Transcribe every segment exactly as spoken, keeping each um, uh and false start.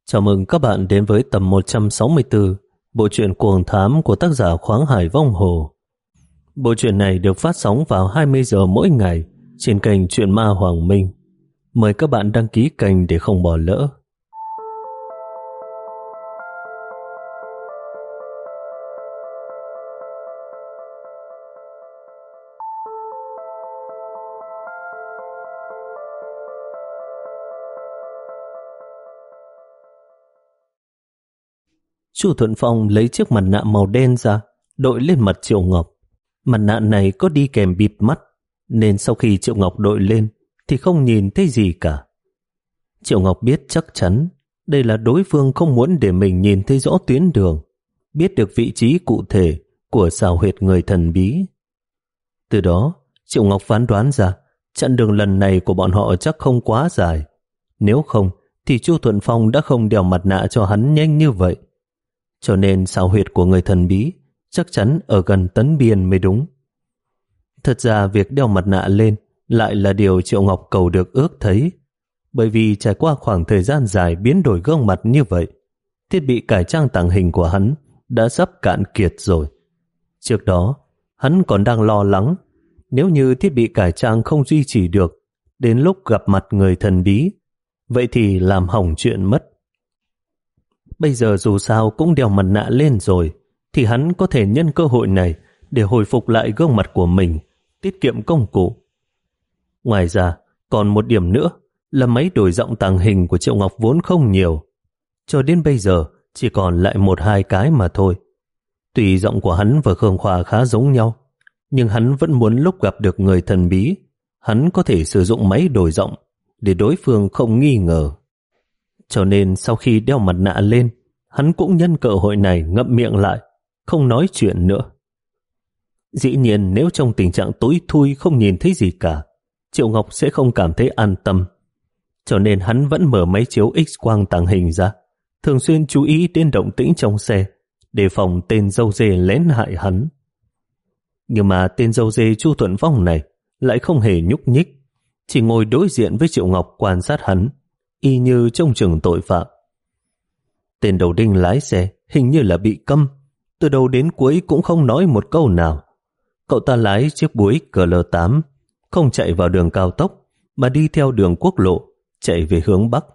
Chào mừng các bạn đến với tập một trăm sáu mươi tư bộ truyện Cuồng Thám của tác giả Khoáng Hải Vong Hồ. Bộ truyện này được phát sóng vào hai mươi giờ mỗi ngày trên kênh Truyện Ma Hoàng Minh. Mời các bạn đăng ký kênh để không bỏ lỡ. Chu Thuận Phong lấy chiếc mặt nạ màu đen ra, đội lên mặt Triệu Ngọc. Mặt nạ này có đi kèm bịt mắt, nên sau khi Triệu Ngọc đội lên thì không nhìn thấy gì cả. Triệu Ngọc biết chắc chắn đây là đối phương không muốn để mình nhìn thấy rõ tuyến đường, biết được vị trí cụ thể của xào huyệt người thần bí. Từ đó, Triệu Ngọc phán đoán ra chặng đường lần này của bọn họ chắc không quá dài. Nếu không thì Chu Thuận Phong đã không đeo mặt nạ cho hắn nhanh như vậy. Cho nên xào huyệt của người thần bí chắc chắn ở gần Tấn Biên mới đúng. Thật ra việc đeo mặt nạ lên lại là điều Triệu Ngọc cầu được ước thấy, bởi vì trải qua khoảng thời gian dài biến đổi gương mặt như vậy, thiết bị cải trang tàng hình của hắn đã sắp cạn kiệt rồi. Trước đó, hắn còn đang lo lắng nếu như thiết bị cải trang không duy trì được đến lúc gặp mặt người thần bí, vậy thì làm hỏng chuyện mất. Bây giờ dù sao cũng đeo mặt nạ lên rồi, thì hắn có thể nhân cơ hội này để hồi phục lại gương mặt của mình, tiết kiệm công cụ. Ngoài ra, còn một điểm nữa là máy đổi giọng tàng hình của Triệu Ngọc vốn không nhiều. Cho đến bây giờ chỉ còn lại một hai cái mà thôi. Tuy giọng của hắn và Khương Khoa khá giống nhau, nhưng hắn vẫn muốn lúc gặp được người thần bí, hắn có thể sử dụng máy đổi giọng để đối phương không nghi ngờ. Cho nên sau khi đeo mặt nạ lên, hắn cũng nhân cơ hội này ngậm miệng lại, không nói chuyện nữa. Dĩ nhiên nếu trong tình trạng tối thui không nhìn thấy gì cả, Triệu Ngọc sẽ không cảm thấy an tâm. Cho nên hắn vẫn mở máy chiếu X-quang tàng hình ra, thường xuyên chú ý đến động tĩnh trong xe, đề phòng tên dâu dê lén hại hắn. Nhưng mà tên dâu dê Chu Thuận Phong này lại không hề nhúc nhích, chỉ ngồi đối diện với Triệu Ngọc quan sát hắn, y như trông chừng tội phạm. Tên đầu đinh lái xe hình như là bị câm, từ đầu đến cuối cũng không nói một câu nào. Cậu ta lái chiếc Buick G L tám, không chạy vào đường cao tốc mà đi theo đường quốc lộ, chạy về hướng Bắc.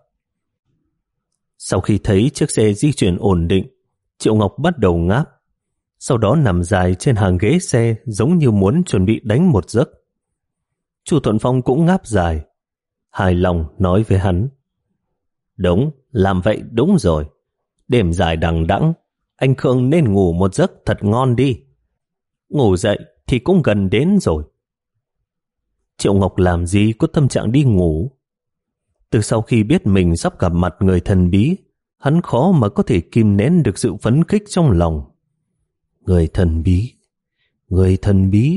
Sau khi thấy chiếc xe di chuyển ổn định, Triệu Ngọc bắt đầu ngáp, sau đó nằm dài trên hàng ghế xe giống như muốn chuẩn bị đánh một giấc. Chu Thuận Phong cũng ngáp dài, hài lòng nói với hắn: Đúng, làm vậy đúng rồi. Đêm dài đằng đẵng, anh Khương nên ngủ một giấc thật ngon đi. Ngủ dậy thì cũng gần đến rồi. Triệu Ngọc làm gì có tâm trạng đi ngủ. Từ sau khi biết mình sắp gặp mặt người thần bí, hắn khó mà có thể kìm nén được sự phấn khích trong lòng. Người thần bí, người thần bí.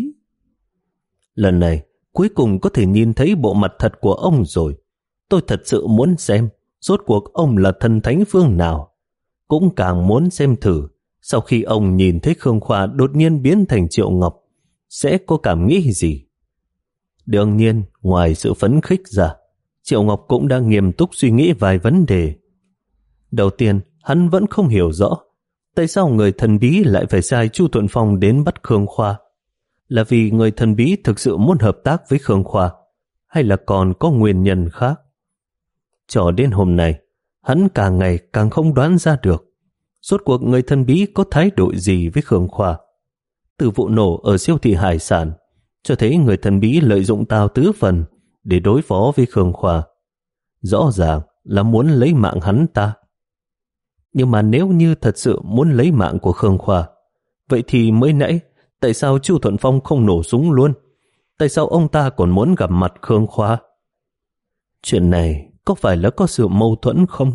Lần này cuối cùng có thể nhìn thấy bộ mặt thật của ông rồi. Tôi thật sự muốn xem rốt cuộc ông là thần thánh phương nào. Cũng càng muốn xem thử sau khi ông nhìn thấy Khương Khoa đột nhiên biến thành Triệu Ngọc sẽ có cảm nghĩ gì. Đương nhiên, ngoài sự phấn khích ra, Triệu Ngọc cũng đang nghiêm túc suy nghĩ vài vấn đề. Đầu tiên, hắn vẫn không hiểu rõ tại sao người thần bí lại phải sai Chu Thuận Phong đến bắt Khương Khoa. Là vì người thần bí thực sự muốn hợp tác với Khương Khoa, hay là còn có nguyên nhân khác? Cho đến hôm nay, hắn càng ngày càng không đoán ra được rốt cuộc người thần bí có thái độ gì với Khương Khoa. Từ vụ nổ ở siêu thị hải sản cho thấy người thần bí lợi dụng Tào Tứ Phần để đối phó với Khương Khoa. Rõ ràng là muốn lấy mạng hắn ta. Nhưng mà nếu như thật sự muốn lấy mạng của Khương Khoa, vậy thì mới nãy tại sao Chu Thuận Phong không nổ súng luôn? Tại sao ông ta còn muốn gặp mặt Khương Khoa? Chuyện này có phải là có sự mâu thuẫn không?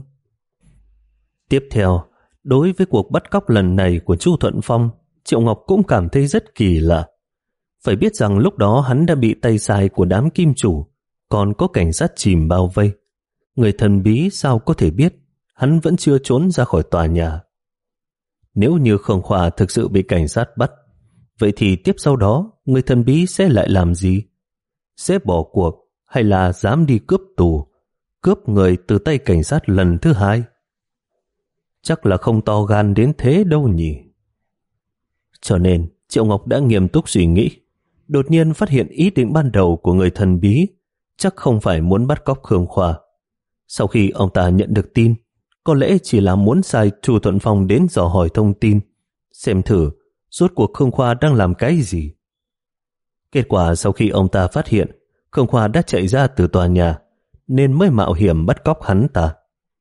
Tiếp theo, đối với cuộc bắt cóc lần này của Chu Thuận Phong, Triệu Ngọc cũng cảm thấy rất kỳ lạ. Phải biết rằng lúc đó hắn đã bị tay sai của đám kim chủ, còn có cảnh sát chìm bao vây. Người thần bí sao có thể biết hắn vẫn chưa trốn ra khỏi tòa nhà? Nếu như Khương Khoa thực sự bị cảnh sát bắt, vậy thì tiếp sau đó người thần bí sẽ lại làm gì? Sẽ bỏ cuộc hay là dám đi cướp tù, cướp người từ tay cảnh sát lần thứ hai? chắc là không to gan đến thế đâu nhỉ. Cho nên Triệu Ngọc đã nghiêm túc suy nghĩ, đột nhiên phát hiện ý định ban đầu của người thần bí chắc không phải muốn bắt cóc Khương Khoa. Sau khi ông ta nhận được tin, có lẽ chỉ là muốn sai Chu Thuận Phong đến dò hỏi thông tin, xem thử rốt cuộc Khương Khoa đang làm cái gì. Kết quả sau khi ông ta phát hiện Khương Khoa đã chạy ra từ tòa nhà, nên mới mạo hiểm bắt cóc hắn ta.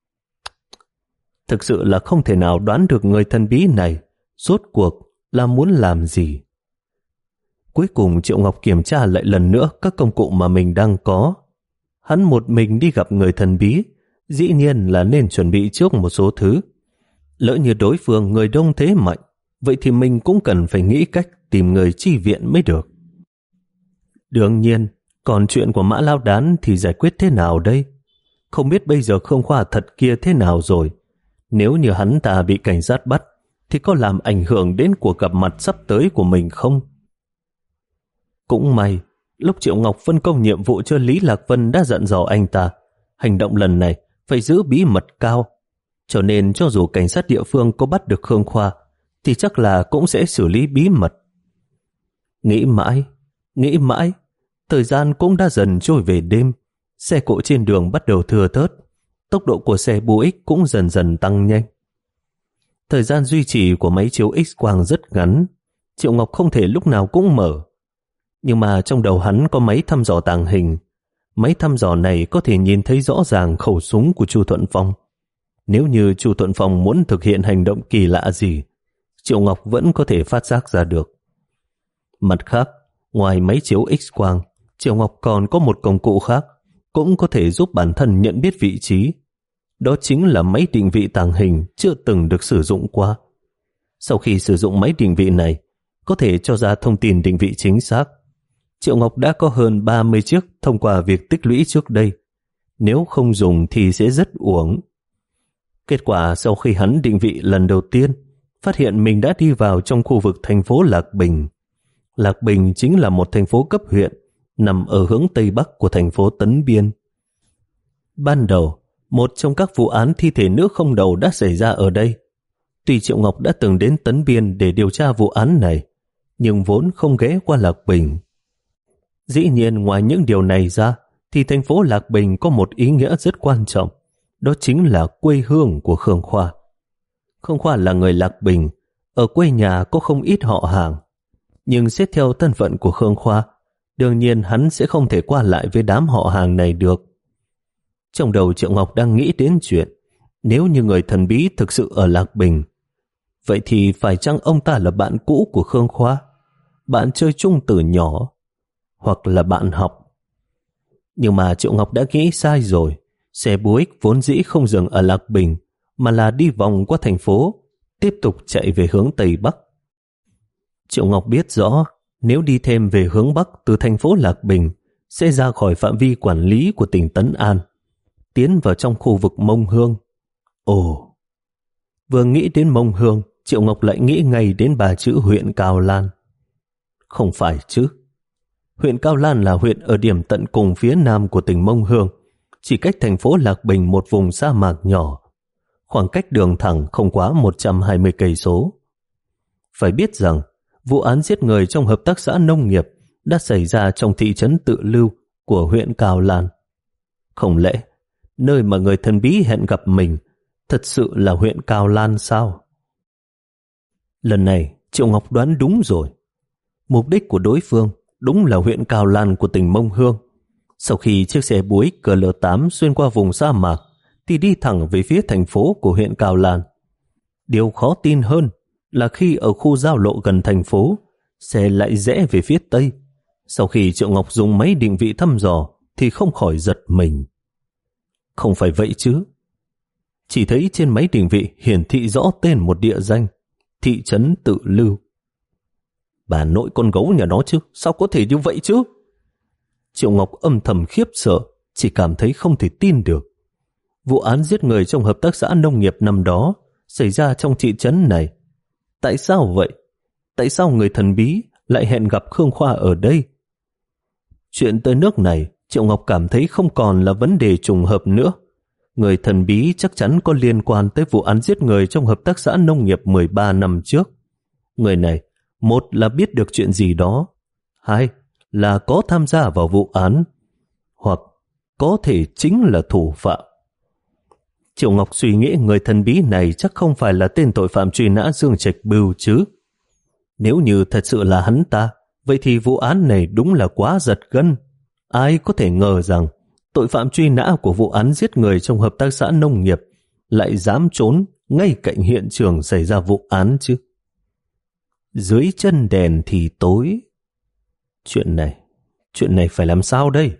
Thực sự là không thể nào đoán được người thần bí này rốt cuộc là muốn làm gì. Cuối cùng Triệu Ngọc kiểm tra lại lần nữa các công cụ mà mình đang có. Hắn một mình đi gặp người thần bí, dĩ nhiên là nên chuẩn bị trước một số thứ. Lỡ như đối phương người đông thế mạnh, vậy thì mình cũng cần phải nghĩ cách tìm người chi viện mới được. Đương nhiên, còn chuyện của Mã Lao Đán thì giải quyết thế nào đây? Không biết bây giờ Khương Khoa thật kia thế nào rồi. Nếu như hắn ta bị cảnh sát bắt, thì có làm ảnh hưởng đến cuộc gặp mặt sắp tới của mình không? Cũng may, lúc Triệu Ngọc phân công nhiệm vụ cho Lý Lạc Vân đã dặn dò anh ta, hành động lần này phải giữ bí mật cao. Cho nên cho dù cảnh sát địa phương có bắt được Khương Khoa, thì chắc là cũng sẽ xử lý bí mật. Nghĩ mãi, nghĩ mãi, thời gian cũng đã dần trôi về đêm. Xe cộ trên đường bắt đầu thưa thớt, tốc độ của xe Buick cũng dần dần tăng nhanh. Thời gian duy trì của máy chiếu X-quang rất ngắn, Triệu Ngọc không thể lúc nào cũng mở. Nhưng mà trong đầu hắn có máy thăm dò tàng hình. Máy thăm dò này có thể nhìn thấy rõ ràng khẩu súng của Chu Thuận Phong. Nếu như Chu Thuận Phong muốn thực hiện hành động kỳ lạ gì, Triệu Ngọc vẫn có thể phát giác ra được. Mặt khác, ngoài máy chiếu X-quang, Triệu Ngọc còn có một công cụ khác cũng có thể giúp bản thân nhận biết vị trí. Đó chính là máy định vị tàng hình chưa từng được sử dụng qua. Sau khi sử dụng máy định vị này, có thể cho ra thông tin định vị chính xác. Triệu Ngọc đã có hơn ba mươi chiếc thông qua việc tích lũy trước đây. Nếu không dùng thì sẽ rất uổng. Kết quả sau khi hắn định vị lần đầu tiên, phát hiện mình đã đi vào trong khu vực thành phố Lạc Bình. Lạc Bình chính là một thành phố cấp huyện, nằm ở hướng Tây Bắc của thành phố Tấn Biên. Ban đầu, một trong các vụ án thi thể nữ không đầu đã xảy ra ở đây. Tuy Triệu Ngọc đã từng đến Tấn Biên để điều tra vụ án này, nhưng vốn không ghé qua Lạc Bình. Dĩ nhiên ngoài những điều này ra, thì thành phố Lạc Bình có một ý nghĩa rất quan trọng, đó chính là quê hương của Khương Khoa. Khương Khoa là người Lạc Bình, ở quê nhà có không ít họ hàng, nhưng xét theo thân phận của Khương Khoa, đương nhiên hắn sẽ không thể qua lại với đám họ hàng này được. Trong đầu Triệu Ngọc đang nghĩ đến chuyện, nếu như người thần bí thực sự ở Lạc Bình, vậy thì phải chăng ông ta là bạn cũ của Khương Khoa, bạn chơi chung từ nhỏ, hoặc là bạn học? Nhưng mà Triệu Ngọc đã nghĩ sai rồi. Xe Buick vốn dĩ không dừng ở Lạc Bình, mà là đi vòng qua thành phố, tiếp tục chạy về hướng Tây Bắc. Triệu Ngọc biết rõ, nếu đi thêm về hướng Bắc từ thành phố Lạc Bình, sẽ ra khỏi phạm vi quản lý của tỉnh Tấn An, tiến vào trong khu vực Mông Hương. Ồ! Vừa nghĩ đến Mông Hương, Triệu Ngọc lại nghĩ ngay đến bà chữ huyện Cao Lan. Không phải chứ. Huyện Cao Lan là huyện ở điểm tận cùng phía nam của tỉnh Mông Hương, chỉ cách thành phố Lạc Bình một vùng sa mạc nhỏ. Khoảng cách đường thẳng không quá một trăm hai mươi cây số. Phải biết rằng, vụ án giết người trong hợp tác xã nông nghiệp đã xảy ra trong thị trấn Tự Lưu của huyện Cao Lan. Không lẽ, nơi mà người thần bí hẹn gặp mình thật sự là huyện Cao Lan sao? Lần này, Triệu Ngọc đoán đúng rồi. Mục đích của đối phương đúng là huyện Cao Lan của tỉnh Mông Hương. Sau khi chiếc xe Buick G L tám xuyên qua vùng sa mạc, thì đi thẳng về phía thành phố của huyện Cao Lan. Điều khó tin hơn là khi ở khu giao lộ gần thành phố, xe lại rẽ về phía tây. Sau khi Triệu Ngọc dùng máy định vị thăm dò, thì không khỏi giật mình. Không phải vậy chứ. Chỉ thấy trên máy định vị hiển thị rõ tên một địa danh, thị trấn Tự Lưu. Bà nội con gấu nhà nó chứ, sao có thể như vậy chứ? Triệu Ngọc âm thầm khiếp sợ, chỉ cảm thấy không thể tin được. Vụ án giết người trong hợp tác xã nông nghiệp năm đó xảy ra trong thị trấn này. Tại sao vậy? Tại sao người thần bí lại hẹn gặp Khương Khoa ở đây? Chuyện tới nước này, Triệu Ngọc cảm thấy không còn là vấn đề trùng hợp nữa. người thần bí chắc chắn có liên quan tới vụ án giết người trong hợp tác xã nông nghiệp mười ba năm trước. Người này, một là biết được chuyện gì đó, hai là có tham gia vào vụ án, hoặc có thể chính là thủ phạm. Triệu Ngọc suy nghĩ người thần bí này chắc không phải là tên tội phạm truy nã Dương Trạch Bưu chứ. Nếu như thật sự là hắn ta, vậy thì vụ án này đúng là quá giật gân. Ai có thể ngờ rằng tội phạm truy nã của vụ án giết người trong hợp tác xã nông nghiệp lại dám trốn ngay cạnh hiện trường xảy ra vụ án chứ. Dưới chân đèn thì tối. Chuyện này, chuyện này phải làm sao đây?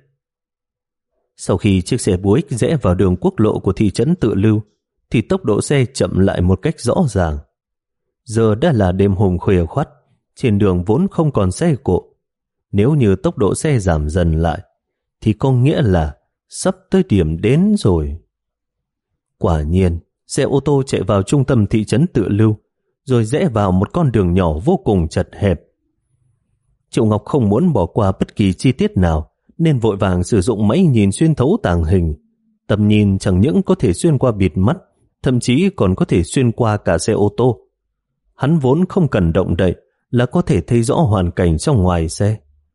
Sau khi chiếc xe Buick rẽ vào đường quốc lộ của thị trấn Tự Lưu, thì tốc độ xe chậm lại một cách rõ ràng. Giờ đã là đêm hôm khuya khoắt, trên đường vốn không còn xe cộ. Nếu như tốc độ xe giảm dần lại, thì có nghĩa là sắp tới điểm đến rồi. Quả nhiên, xe ô tô chạy vào trung tâm thị trấn Tự Lưu, rồi rẽ vào một con đường nhỏ vô cùng chật hẹp. Triệu Ngọc không muốn bỏ qua bất kỳ chi tiết nào, nên vội vàng sử dụng máy nhìn xuyên thấu tàng hình. Tầm nhìn chẳng những có thể xuyên qua bịt mắt, thậm chí còn có thể xuyên qua cả xe ô tô. Hắn vốn không cần động đậy là có thể thấy rõ hoàn cảnh trong ngoài xe.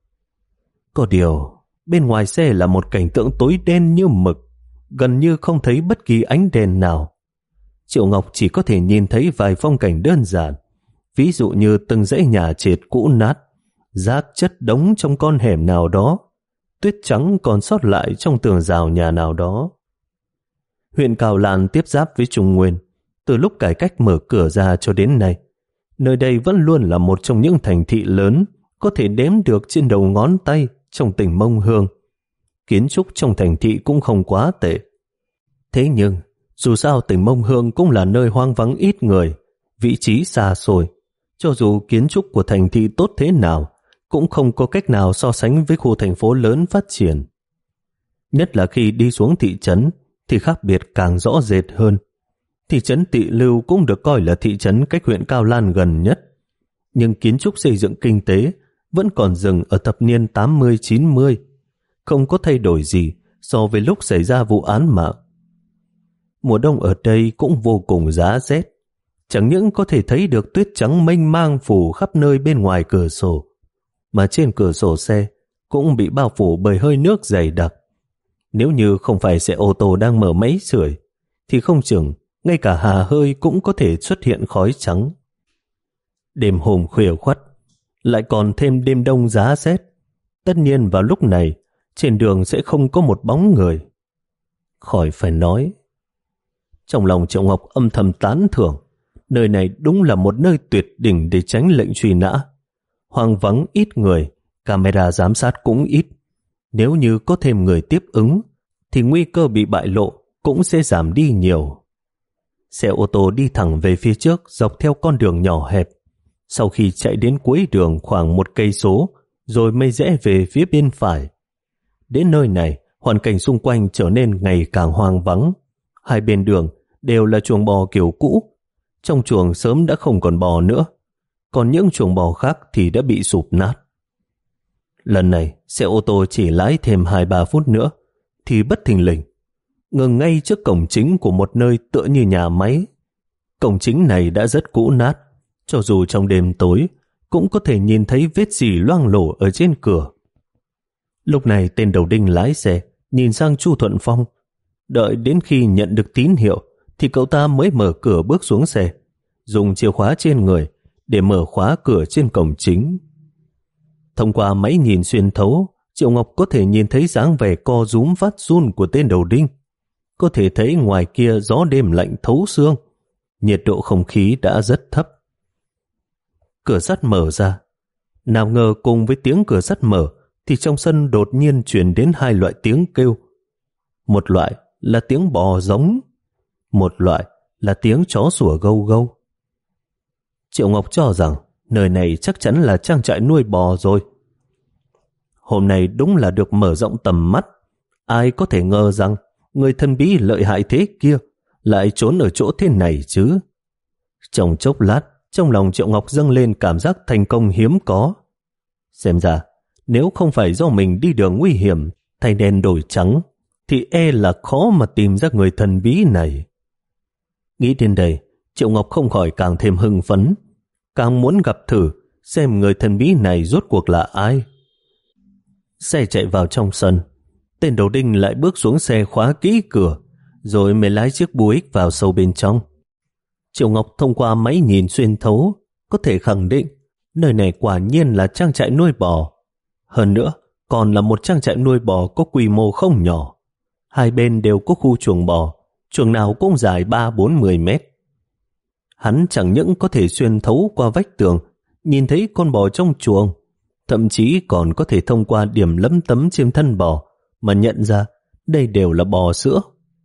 Có điều, bên ngoài xe là một cảnh tượng tối đen như mực, gần như không thấy bất kỳ ánh đèn nào. Triệu Ngọc chỉ có thể nhìn thấy vài phong cảnh đơn giản, ví dụ như từng dãy nhà trệt cũ nát, rác chất đống trong con hẻm nào đó, tuyết trắng còn sót lại trong tường rào nhà nào đó. Huyện Cào Lan tiếp giáp với Trung Nguyên, từ lúc cải cách mở cửa ra cho đến nay, nơi đây vẫn luôn là một trong những thành thị lớn có thể đếm được trên đầu ngón tay trong tỉnh Mông Hương. Kiến trúc trong thành thị cũng không quá tệ. Thế nhưng, dù sao tỉnh Mông Hương cũng là nơi hoang vắng ít người, vị trí xa xôi. Cho dù kiến trúc của thành thị tốt thế nào, cũng không có cách nào so sánh với khu thành phố lớn phát triển. Nhất là khi đi xuống thị trấn, thì khác biệt càng rõ rệt hơn. Thị trấn Tị Lưu cũng được coi là thị trấn cách huyện Cao Lan gần nhất, nhưng kiến trúc xây dựng kinh tế vẫn còn dừng ở thập niên tám mươi chín mươi, không có thay đổi gì so với lúc xảy ra vụ án mạng. Mùa đông ở đây cũng vô cùng giá rét, chẳng những có thể thấy được tuyết trắng mênh mang phủ khắp nơi bên ngoài cửa sổ, mà trên cửa sổ xe cũng bị bao phủ bởi hơi nước dày đặc. Nếu như không phải xe ô tô đang mở máy sưởi, thì không chừng ngay cả hà hơi cũng có thể xuất hiện khói trắng. Đêm hôm khuya khoắt, lại còn thêm đêm đông giá rét. Tất nhiên vào lúc này, trên đường sẽ không có một bóng người. Khỏi phải nói. Trong lòng Triệu Ngọc âm thầm tán thưởng, nơi này đúng là một nơi tuyệt đỉnh để tránh lệnh truy nã. Hoang vắng ít người, camera giám sát cũng ít. Nếu như có thêm người tiếp ứng, thì nguy cơ bị bại lộ cũng sẽ giảm đi nhiều. Xe ô tô đi thẳng về phía trước dọc theo con đường nhỏ hẹp. Sau khi chạy đến cuối đường khoảng một cây số, rồi mới rẽ về phía bên phải. Đến nơi này, hoàn cảnh xung quanh trở nên ngày càng hoang vắng. Hai bên đường đều là chuồng bò kiểu cũ. Trong chuồng sớm đã không còn bò nữa, còn những chuồng bò khác thì đã bị sụp nát. Lần này, xe ô tô chỉ lái thêm hai ba phút nữa, thì bất thình lình ngừng ngay trước cổng chính của một nơi tựa như nhà máy. Cổng chính này đã rất cũ nát, cho dù trong đêm tối cũng có thể nhìn thấy vết xỉ loang lổ ở trên cửa. Lúc này tên đầu đinh lái xe nhìn sang Chu Thuận Phong. Đợi đến khi nhận được tín hiệu thì cậu ta mới mở cửa bước xuống xe, dùng chìa khóa trên người để mở khóa cửa trên cổng chính. Thông qua máy nhìn xuyên thấu, Triệu Ngọc có thể nhìn thấy dáng vẻ co rúm phát run của tên đầu đinh. Có thể thấy ngoài kia gió đêm lạnh thấu xương, nhiệt độ không khí đã rất thấp. Cửa sắt mở ra. Nào ngờ cùng với tiếng cửa sắt mở thì trong sân đột nhiên truyền đến hai loại tiếng kêu. Một loại là tiếng bò giống, một loại là tiếng chó sủa gâu gâu. Triệu Ngọc cho rằng nơi này chắc chắn là trang trại nuôi bò rồi. Hôm nay đúng là được mở rộng tầm mắt. Ai có thể ngờ rằng người thần bí lợi hại thế kia lại trốn ở chỗ thế này chứ. Trong chốc lát, trong lòng Triệu Ngọc dâng lên cảm giác thành công hiếm có. Xem ra, nếu không phải do mình đi đường nguy hiểm, thay đen đổi trắng, thì e là khó mà tìm ra người thần bí này. Nghĩ đến đây, Triệu Ngọc không khỏi càng thêm hưng phấn, càng muốn gặp thử xem người thần bí này rốt cuộc là ai. Xe chạy vào trong sân, tên đầu đinh lại bước xuống xe khóa kỹ cửa, rồi mới lái chiếc Buick vào sâu bên trong. Triệu Ngọc thông qua máy nhìn xuyên thấu có thể khẳng định nơi này quả nhiên là trang trại nuôi bò. Hơn nữa, còn là một trang trại nuôi bò có quy mô không nhỏ. Hai bên đều có khu chuồng bò, chuồng nào cũng dài ba bốn mươi mét. Hắn chẳng những có thể xuyên thấu qua vách tường, nhìn thấy con bò trong chuồng, thậm chí còn có thể thông qua điểm lấm tấm trên thân bò mà nhận ra đây đều là bò sữa.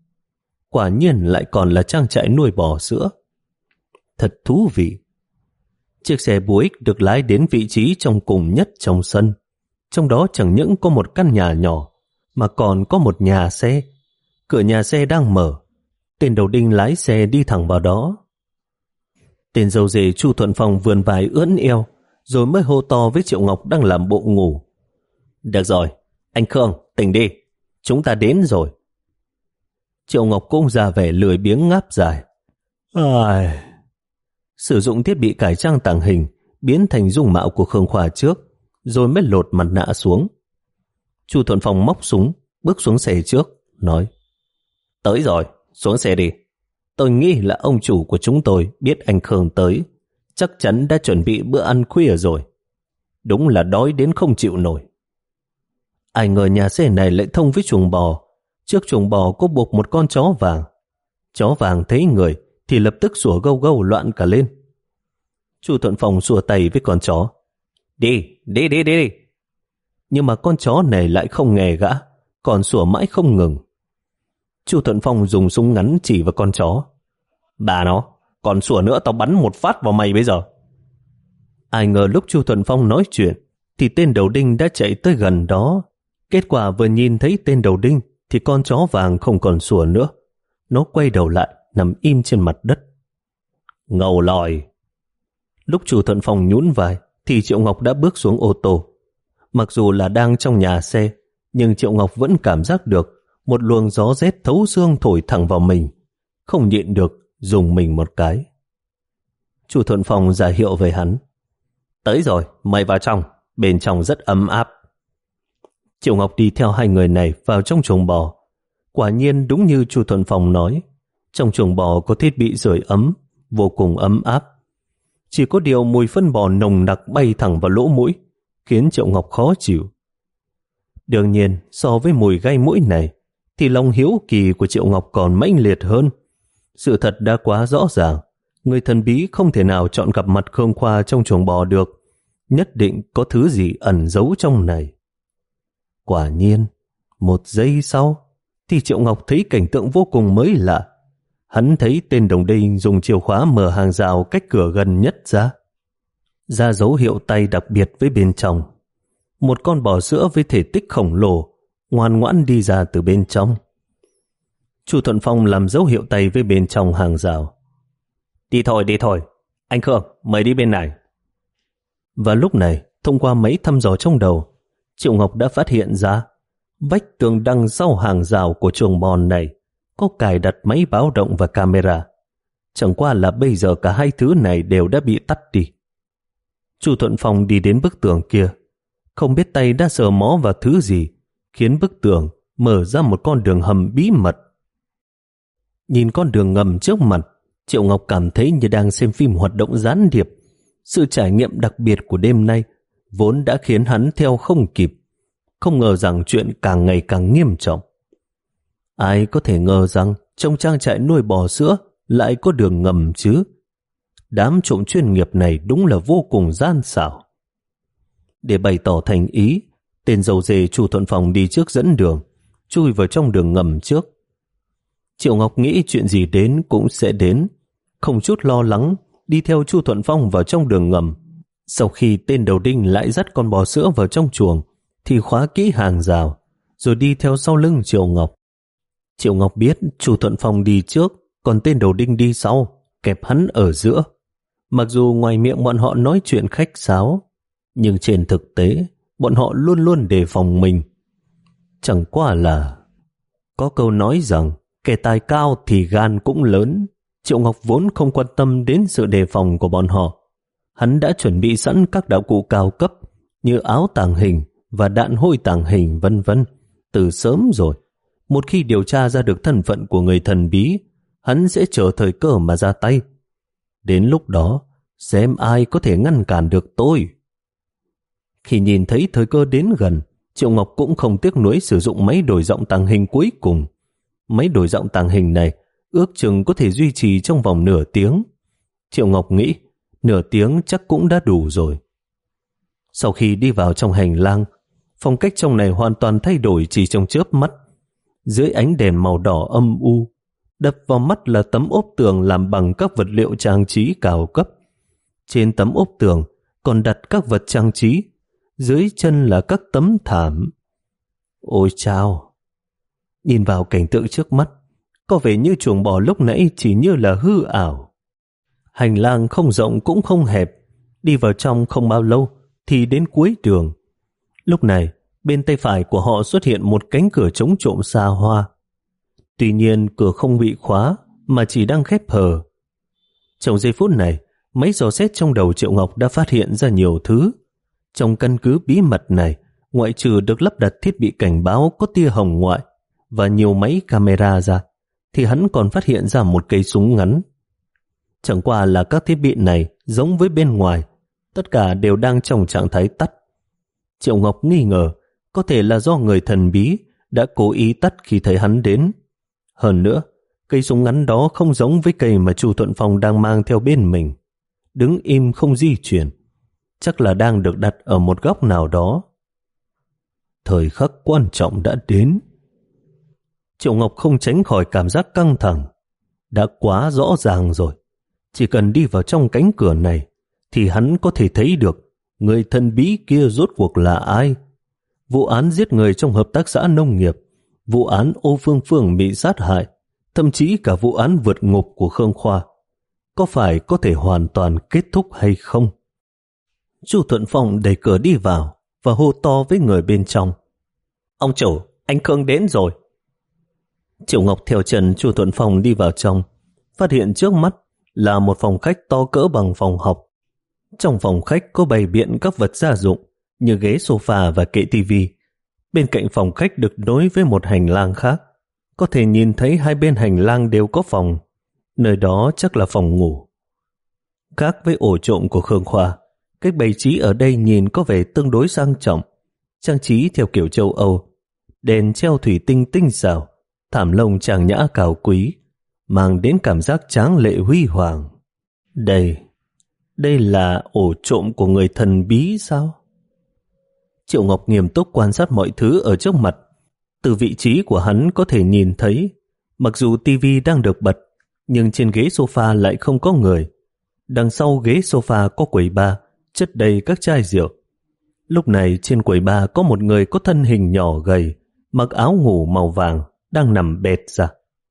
Quả nhiên lại còn là trang trại nuôi bò sữa. Thật thú vị. Chiếc xe Buick được lái đến vị trí trong cùng nhất trong sân. Trong đó chẳng những có một căn nhà nhỏ, mà còn có một nhà xe. Cửa nhà xe đang mở. Tên đầu đinh lái xe đi thẳng vào đó. Tên dâu rể Chu Thuận Phong vươn vai ưỡn eo, rồi mới hô to với Triệu Ngọc đang làm bộ ngủ. Được rồi, anh Khương, tỉnh đi. Chúng ta đến rồi. Triệu Ngọc cũng ra vẻ lười biếng ngáp dài. Ai... Sử dụng thiết bị cải trang tàng hình, biến thành dung mạo của Khương Khoa trước, rồi mới lột mặt nạ xuống. Chu Thuận Phong móc súng, bước xuống xe trước, nói: Tới rồi, xuống xe đi. Tôi nghĩ là ông chủ của chúng tôi biết anh Khương tới, chắc chắn đã chuẩn bị bữa ăn khuya rồi. Đúng là đói đến không chịu nổi. Ai ngờ nhà xe này lại thông với chuồng bò. Trước chuồng bò có buộc một con chó vàng. Chó vàng thấy người thì lập tức sủa gâu gâu loạn cả lên. Chu Thuận Phong xua tay với con chó: Đi, đi, đi, đi. Nhưng mà con chó này lại không nghe gã, còn sủa mãi không ngừng. Chu Thuận Phong dùng súng ngắn chỉ vào con chó: Bà nó, còn sủa nữa tao bắn một phát vào mày bây giờ. Ai ngờ lúc Chu Thuận Phong nói chuyện thì tên đầu đinh đã chạy tới gần đó. Kết quả vừa nhìn thấy tên đầu đinh thì con chó vàng không còn sủa nữa. Nó quay đầu lại nằm im trên mặt đất. Ngầu lòi. Lúc Chu Thuận Phong nhún vai thì Triệu Ngọc đã bước xuống ô tô. Mặc dù là đang trong nhà xe, nhưng Triệu Ngọc vẫn cảm giác được một luồng gió rét thấu xương thổi thẳng vào mình. Không nhịn được, dùng mình một cái. Chu Thuận Phong ra hiệu với hắn: Tới rồi, mày vào trong, bên trong rất ấm áp. Triệu Ngọc đi theo hai người này vào trong chuồng bò. Quả nhiên đúng như Chu Thuận Phong nói, trong chuồng bò có thiết bị sưởi ấm, vô cùng ấm áp. Chỉ có điều mùi phân bò nồng nặc bay thẳng vào lỗ mũi, khiến Triệu Ngọc khó chịu. Đương nhiên, so với mùi gai mũi này, thì lòng hiếu kỳ của Triệu Ngọc còn mãnh liệt hơn. Sự thật đã quá rõ ràng, người thần bí không thể nào chọn gặp mặt Khương Khoa trong chuồng bò được. Nhất định có thứ gì ẩn giấu trong này. Quả nhiên, một giây sau, thì Triệu Ngọc thấy cảnh tượng vô cùng mới lạ. Hắn thấy tên đồng đinh dùng chìa khóa mở hàng rào cách cửa gần nhất ra. Ra dấu hiệu tay đặc biệt với bên trong. Một con bò sữa với thể tích khổng lồ, ngoan ngoãn đi ra từ bên trong. Chu Thuận Phong làm dấu hiệu tay với bên trong hàng rào. Đi thôi, đi thôi. Anh Khương, mời đi bên này. Và lúc này, thông qua máy thăm dò trong đầu, Triệu Ngọc đã phát hiện ra vách tường đằng sau hàng rào của chuồng bò này có cài đặt máy báo động và camera. Chẳng qua là bây giờ cả hai thứ này đều đã bị tắt đi. Chu Thuận Phong đi đến bức tường kia, không biết tay đã sờ mó vào thứ gì, khiến bức tường mở ra một con đường hầm bí mật. Nhìn con đường ngầm trước mặt, Triệu Ngọc cảm thấy như đang xem phim hoạt động gián điệp. Sự trải nghiệm đặc biệt của đêm nay vốn đã khiến hắn theo không kịp. Không ngờ rằng chuyện càng ngày càng nghiêm trọng. Ai có thể ngờ rằng trong trang trại nuôi bò sữa lại có đường ngầm chứ? Đám trộm chuyên nghiệp này đúng là vô cùng gian xảo. Để bày tỏ thành ý, tên dầu dề Chu Thuận Phong đi trước dẫn đường, chui vào trong đường ngầm trước. Triệu Ngọc nghĩ chuyện gì đến cũng sẽ đến, không chút lo lắng, đi theo Chu Thuận Phong vào trong đường ngầm. Sau khi tên đầu đinh lại dắt con bò sữa vào trong chuồng, thì khóa kỹ hàng rào, rồi đi theo sau lưng Triệu Ngọc. Triệu Ngọc biết Chu Thuận Phong đi trước, còn tên đầu đinh đi sau, kẹp hắn ở giữa. Mặc dù ngoài miệng bọn họ nói chuyện khách sáo, nhưng trên thực tế, bọn họ luôn luôn đề phòng mình. Chẳng qua là Có câu nói rằng kẻ tài cao thì gan cũng lớn. Triệu Ngọc vốn không quan tâm đến sự đề phòng của bọn họ. Hắn đã chuẩn bị sẵn các đạo cụ cao cấp như áo tàng hình và đạn hôi tàng hình vân vân từ sớm rồi. Một khi điều tra ra được thân phận của người thần bí, hắn sẽ chờ thời cơ mà ra tay. Đến lúc đó, xem ai có thể ngăn cản được tôi. Khi nhìn thấy thời cơ đến gần, Triệu Ngọc cũng không tiếc nuối sử dụng máy đổi giọng tàng hình cuối cùng. Máy đổi giọng tàng hình này ước chừng có thể duy trì trong vòng nửa tiếng. Triệu Ngọc nghĩ nửa tiếng chắc cũng đã đủ rồi. Sau khi đi vào trong hành lang, phong cách trong này hoàn toàn thay đổi chỉ trong chớp mắt. Dưới ánh đèn màu đỏ âm u, đập vào mắt là tấm ốp tường làm bằng các vật liệu trang trí cao cấp. Trên tấm ốp tường còn đặt các vật trang trí, dưới chân là các tấm thảm. Ôi chao! Nhìn vào cảnh tượng trước mắt, có vẻ như chuồng bò lúc nãy chỉ như là hư ảo. Hành lang không rộng cũng không hẹp, đi vào trong không bao lâu thì đến cuối đường. Lúc này, bên tay phải của họ xuất hiện một cánh cửa chống trộm xa hoa. Tuy nhiên cửa không bị khóa mà chỉ đang khép hờ. Trong giây phút này, máy dò xét trong đầu Triệu Ngọc đã phát hiện ra nhiều thứ. Trong căn cứ bí mật này, ngoại trừ được lắp đặt thiết bị cảnh báo có tia hồng ngoại và nhiều máy camera ra, thì hắn còn phát hiện ra một cây súng ngắn. Chẳng qua là các thiết bị này giống với bên ngoài, tất cả đều đang trong trạng thái tắt. Triệu Ngọc nghi ngờ có thể là do người thần bí đã cố ý tắt khi thấy hắn đến. Hơn nữa, cây súng ngắn đó không giống với cây mà Chu Thuận Phong đang mang theo bên mình. Đứng im không di chuyển, chắc là đang được đặt ở một góc nào đó. Thời khắc quan trọng đã đến. Triệu Ngọc không tránh khỏi cảm giác căng thẳng. Đã quá rõ ràng rồi. Chỉ cần đi vào trong cánh cửa này thì hắn có thể thấy được người thần bí kia rốt cuộc là ai. Vụ án giết người trong hợp tác xã nông nghiệp, vụ án Ô Phương Phương bị sát hại, thậm chí cả vụ án vượt ngục của Khương Khoa, có phải có thể hoàn toàn kết thúc hay không? Chu Thuận Phong đẩy cửa đi vào và hô to với người bên trong: Ông chủ, anh Khương đến rồi. Triệu Ngọc theo chân Chu Thuận Phong đi vào trong, phát hiện trước mắt là một phòng khách to cỡ bằng phòng học. Trong phòng khách có bày biện các vật gia dụng như ghế sofa và kệ tivi. Bên cạnh phòng khách được nối với một hành lang khác. Có thể nhìn thấy hai bên hành lang đều có phòng. Nơi đó chắc là phòng ngủ. Khác với ổ trộm của Khương Khoa, cách bày trí ở đây nhìn có vẻ tương đối sang trọng, trang trí theo kiểu châu Âu. Đèn treo thủy tinh tinh xảo, thảm lông trang nhã cao quý, mang đến cảm giác tráng lệ huy hoàng. Đây, đây là ổ trộm của người thần bí sao? Triệu Ngọc nghiêm túc quan sát mọi thứ ở trước mặt. Từ vị trí của hắn có thể nhìn thấy, mặc dù tivi đang được bật, nhưng trên ghế sofa lại không có người. Đằng sau ghế sofa có quầy bar, chất đầy các chai rượu. Lúc này trên quầy bar có một người có thân hình nhỏ gầy, mặc áo ngủ màu vàng, đang nằm bệt ra.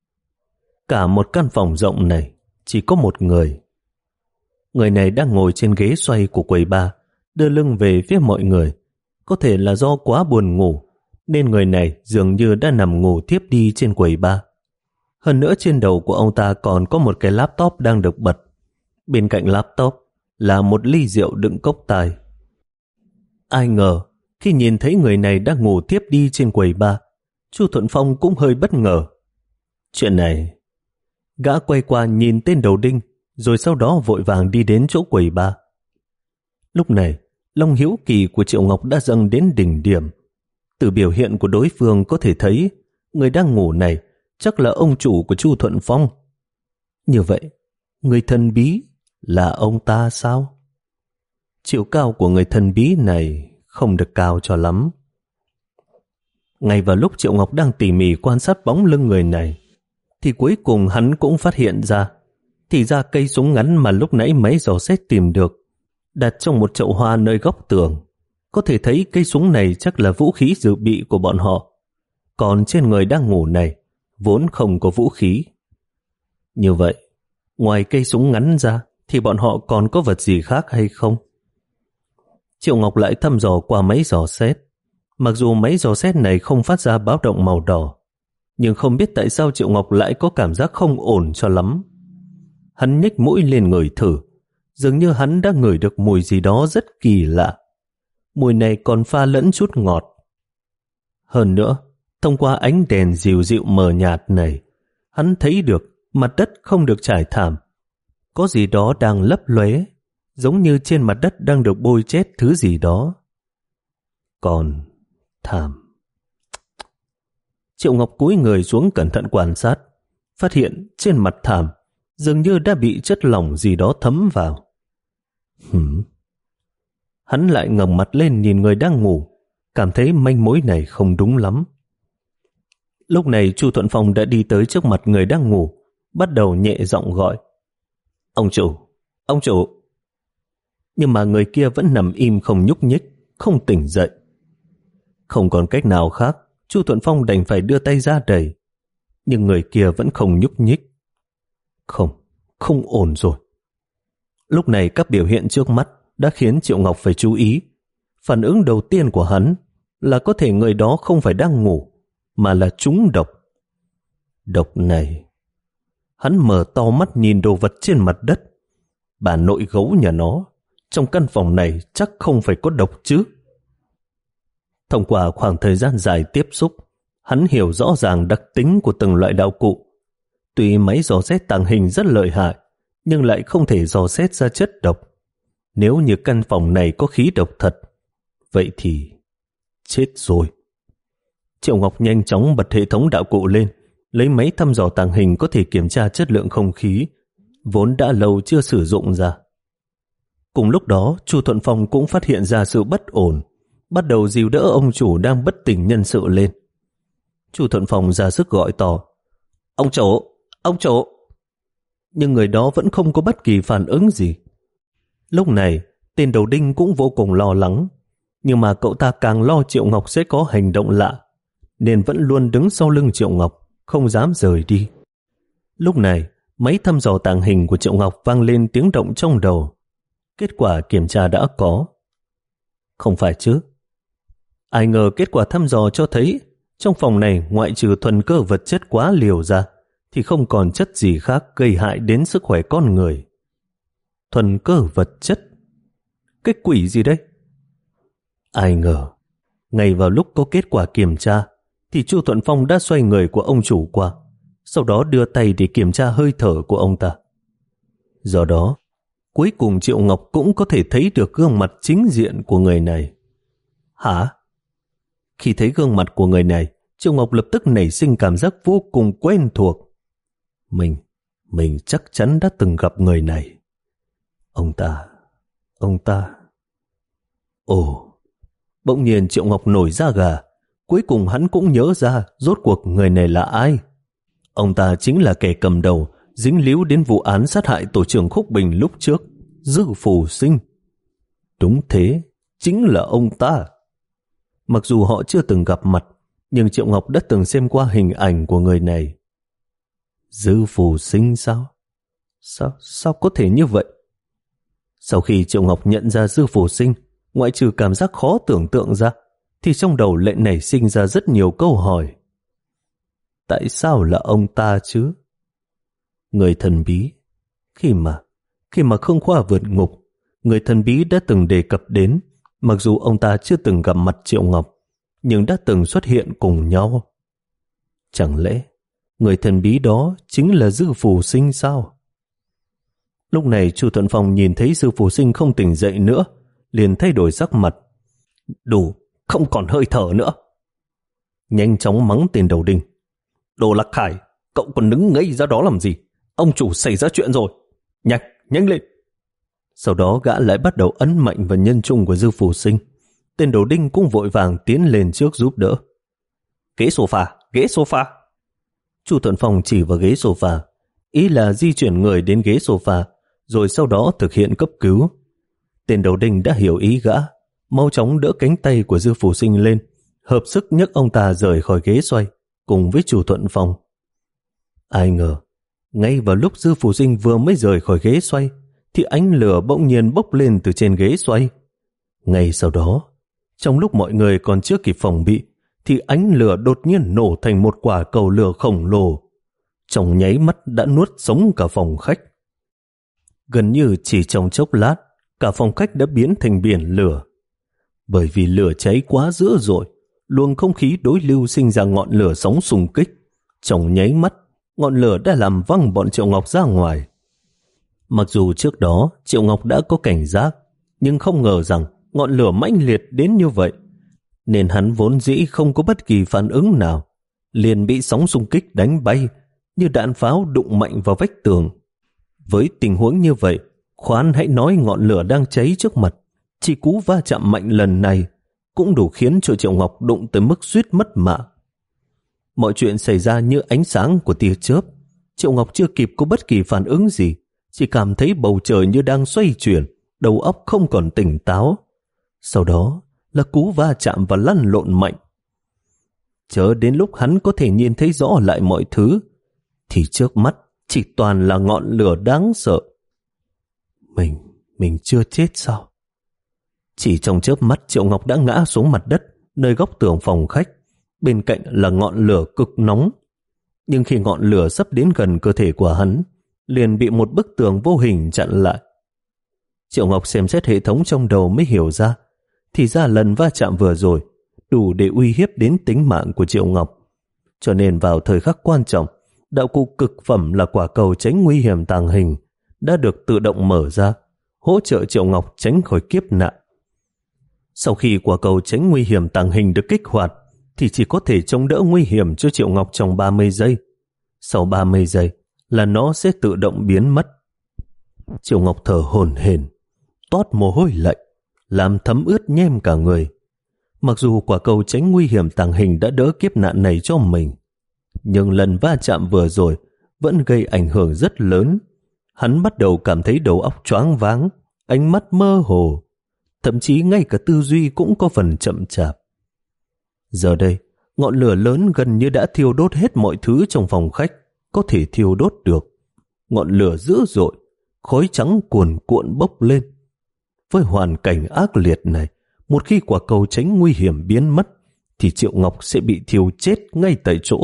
Cả một căn phòng rộng này chỉ có một người. Người này đang ngồi trên ghế xoay của quầy bar, đưa lưng về phía mọi người. Có thể là do quá buồn ngủ, nên người này dường như đã nằm ngủ tiếp đi trên quầy bar. Hơn nữa trên đầu của ông ta còn có một cái laptop đang được bật. Bên cạnh laptop là một ly rượu đựng cốc tài. Ai ngờ, khi nhìn thấy người này đang ngủ tiếp đi trên quầy bar, Chu Thuận Phong cũng hơi bất ngờ. Chuyện này... Gã quay qua nhìn tên đầu đinh, rồi sau đó vội vàng đi đến chỗ quầy bar. Lúc này, lòng hiếu kỳ của Triệu Ngọc đã dâng đến đỉnh điểm. Từ biểu hiện của đối phương có thể thấy, người đang ngủ này chắc là ông chủ của Chu Thuận Phong. Như vậy, người thần bí là ông ta sao? Chiều cao của người thần bí này không được cao cho lắm. Ngay vào lúc Triệu Ngọc đang tỉ mỉ quan sát bóng lưng người này, thì cuối cùng hắn cũng phát hiện ra, thì ra cây súng ngắn mà lúc nãy máy dò xét tìm được, đặt trong một chậu hoa nơi góc tường. Có thể thấy cây súng này chắc là vũ khí dự bị của bọn họ. Còn trên người đang ngủ này, vốn không có vũ khí. Như vậy, ngoài cây súng ngắn ra, thì bọn họ còn có vật gì khác hay không? Triệu Ngọc lại thăm dò qua máy dò xét. Mặc dù máy dò xét này không phát ra báo động màu đỏ, Nhưng không biết tại sao Triệu Ngọc lại có cảm giác không ổn cho lắm. Hắn nhếch mũi lên ngửi thử, dường như hắn đã ngửi được mùi gì đó rất kỳ lạ. Mùi này còn pha lẫn chút ngọt. Hơn nữa, thông qua ánh đèn dịu dịu mờ nhạt này, hắn thấy được mặt đất không được trải thảm. Có gì đó đang lấp lóe, giống như trên mặt đất đang được bôi chét thứ gì đó. Còn thảm. Triệu Ngọc cúi người xuống cẩn thận quan sát, phát hiện trên mặt thảm dường như đã bị chất lỏng gì đó thấm vào. Hửm. Hắn lại ngẩng mặt lên nhìn người đang ngủ, cảm thấy manh mối này không đúng lắm. Lúc này Chu Thuận Phong đã đi tới trước mặt người đang ngủ, bắt đầu nhẹ giọng gọi. Ông chủ, ông chủ. Nhưng mà người kia vẫn nằm im không nhúc nhích, không tỉnh dậy. Không còn cách nào khác, Chu Thuận Phong đành phải đưa tay ra đẩy. Nhưng người kia vẫn không nhúc nhích. Không, không ổn rồi. Lúc này các biểu hiện trước mắt đã khiến Triệu Ngọc phải chú ý. Phản ứng đầu tiên của hắn là có thể người đó không phải đang ngủ, mà là trúng độc. Độc này... Hắn mở to mắt nhìn đồ vật trên mặt đất. Bà nội gấu nhà nó, trong căn phòng này chắc không phải có độc chứ. Thông qua khoảng thời gian dài tiếp xúc, hắn hiểu rõ ràng đặc tính của từng loại đạo cụ. Tuy máy dò xét tàng hình rất lợi hại, nhưng lại không thể dò xét ra chất độc. Nếu như căn phòng này có khí độc thật, vậy thì chết rồi. Triệu Ngọc nhanh chóng bật hệ thống đạo cụ lên, lấy máy thăm dò tàng hình có thể kiểm tra chất lượng không khí, vốn đã lâu chưa sử dụng ra. Cùng lúc đó, Chu Thuận Phong cũng phát hiện ra sự bất ổn, bắt đầu dìu đỡ ông chủ đang bất tỉnh nhân sự lên. Chu Thuận Phong ra sức gọi to, ông chủ, ông chủ. Nhưng người đó vẫn không có bất kỳ phản ứng gì. Lúc này, tên đầu đinh cũng vô cùng lo lắng, nhưng mà cậu ta càng lo Triệu Ngọc sẽ có hành động lạ, nên vẫn luôn đứng sau lưng Triệu Ngọc, không dám rời đi. Lúc này, máy thăm dò tàng hình của Triệu Ngọc vang lên tiếng động trong đầu. Kết quả kiểm tra đã có. Không phải chứ. Ai ngờ kết quả thăm dò cho thấy trong phòng này ngoại trừ thuần cơ vật chất quá liều ra thì không còn chất gì khác gây hại đến sức khỏe con người. Thuần cơ vật chất? Cái quỷ gì đấy? Ai ngờ, ngay vào lúc có kết quả kiểm tra thì Chu Thuận Phong đã xoay người của ông chủ qua, sau đó đưa tay để kiểm tra hơi thở của ông ta. Do đó, cuối cùng Triệu Ngọc cũng có thể thấy được gương mặt chính diện của người này. Hả? Khi thấy gương mặt của người này, Triệu Ngọc lập tức nảy sinh cảm giác vô cùng quen thuộc. Mình, mình chắc chắn đã từng gặp người này. Ông ta, ông ta... Ồ, bỗng nhiên Triệu Ngọc nổi da gà. Cuối cùng hắn cũng nhớ ra rốt cuộc người này là ai. Ông ta chính là kẻ cầm đầu dính líu đến vụ án sát hại tổ trưởng Khúc Bình lúc trước, Dư Phù Sinh. Đúng thế, chính là ông ta. Mặc dù họ chưa từng gặp mặt, nhưng Triệu Ngọc đã từng xem qua hình ảnh của người này. Dư Phù Sinh sao? Sao, sao có thể như vậy? Sau khi Triệu Ngọc nhận ra Dư Phù Sinh, ngoại trừ cảm giác khó tưởng tượng ra, thì trong đầu lại nảy sinh ra rất nhiều câu hỏi. Tại sao là ông ta chứ? Người thần bí. Khi mà, khi mà Khương Khoa vượt ngục, người thần bí đã từng đề cập đến, mặc dù ông ta chưa từng gặp mặt Triệu Ngọc, nhưng đã từng xuất hiện cùng nhau. Chẳng lẽ người thần bí đó chính là Dư Phù Sinh sao? Lúc này Chu Thuận Phong nhìn thấy Dư Phù Sinh không tỉnh dậy nữa, liền thay đổi sắc mặt. Đủ, không còn hơi thở nữa. Nhanh chóng mắng tên đầu đinh. Đồ Lạc Khải, cậu còn đứng ngây ra đó làm gì? Ông chủ xảy ra chuyện rồi. Nhanh, nhanh lên. Sau đó gã lại bắt đầu ấn mạnh vào nhân trung của Dư Phù Sinh. Tên đầu đinh cũng vội vàng tiến lên trước giúp đỡ. Ghế sofa, ghế sofa. Chu Thuận Phong chỉ vào ghế sofa, ý là di chuyển người đến ghế sofa, rồi sau đó thực hiện cấp cứu. Tên đầu đinh đã hiểu ý gã, mau chóng đỡ cánh tay của Dư Phù Sinh lên, hợp sức nhấc ông ta rời khỏi ghế xoay, cùng với Chu Thuận Phong. Ai ngờ, ngay vào lúc Dư Phù Sinh vừa mới rời khỏi ghế xoay, thì ánh lửa bỗng nhiên bốc lên từ trên ghế xoay. Ngay sau đó, trong lúc mọi người còn chưa kịp phòng bị, thì ánh lửa đột nhiên nổ thành một quả cầu lửa khổng lồ, trong nháy mắt đã nuốt sống cả phòng khách. Gần như chỉ trong chốc lát, cả phòng khách đã biến thành biển lửa. Bởi vì lửa cháy quá dữ dội, luồng không khí đối lưu sinh ra ngọn lửa sóng xung kích. Trong nháy mắt, ngọn lửa đã làm văng bọn Triệu Ngọc ra ngoài. Mặc dù trước đó Triệu Ngọc đã có cảnh giác, nhưng không ngờ rằng ngọn lửa mãnh liệt đến như vậy, nên hắn vốn dĩ không có bất kỳ phản ứng nào, liền bị sóng xung kích đánh bay như đạn pháo đụng mạnh vào vách tường. Với tình huống như vậy, khoan hãy nói ngọn lửa đang cháy trước mặt, chỉ cú va chạm mạnh lần này cũng đủ khiến cho Triệu Ngọc đụng tới mức suýt mất mạng. Mọi chuyện xảy ra như ánh sáng của tia chớp. Triệu Ngọc chưa kịp có bất kỳ phản ứng gì, chỉ cảm thấy bầu trời như đang xoay chuyển, đầu óc không còn tỉnh táo. Sau đó là cú va chạm và lăn lộn mạnh. Chờ đến lúc hắn có thể nhìn thấy rõ lại mọi thứ, thì trước mắt chỉ toàn là ngọn lửa đáng sợ. Mình, mình chưa chết sao? Chỉ trong chớp mắt Triệu Ngọc đã ngã xuống mặt đất, nơi góc tường phòng khách. Bên cạnh là ngọn lửa cực nóng. Nhưng khi ngọn lửa sắp đến gần cơ thể của hắn, liền bị một bức tường vô hình chặn lại. Triệu Ngọc xem xét hệ thống trong đầu mới hiểu ra, thì ra lần va chạm vừa rồi đủ để uy hiếp đến tính mạng của Triệu Ngọc. Cho nên vào thời khắc quan trọng, đạo cụ cực phẩm là quả cầu tránh nguy hiểm tàng hình đã được tự động mở ra, hỗ trợ Triệu Ngọc tránh khỏi kiếp nạn. Sau khi quả cầu tránh nguy hiểm tàng hình được kích hoạt, thì chỉ có thể chống đỡ nguy hiểm cho Triệu Ngọc trong ba mươi giây. Sau ba mươi giây là nó sẽ tự động biến mất. Triệu Ngọc thở hổn hển, toát mồ hôi lạnh, làm thấm ướt nhem cả người. Mặc dù quả cầu tránh nguy hiểm tàng hình đã đỡ kiếp nạn này cho mình, nhưng lần va chạm vừa rồi vẫn gây ảnh hưởng rất lớn. Hắn bắt đầu cảm thấy đầu óc choáng váng, ánh mắt mơ hồ, thậm chí ngay cả tư duy cũng có phần chậm chạp. Giờ đây, ngọn lửa lớn gần như đã thiêu đốt hết mọi thứ trong phòng khách có thể thiêu đốt được. Ngọn lửa dữ dội, khói trắng cuồn cuộn bốc lên. Với hoàn cảnh ác liệt này, một khi quả cầu tránh nguy hiểm biến mất, thì Triệu Ngọc sẽ bị thiêu chết ngay tại chỗ.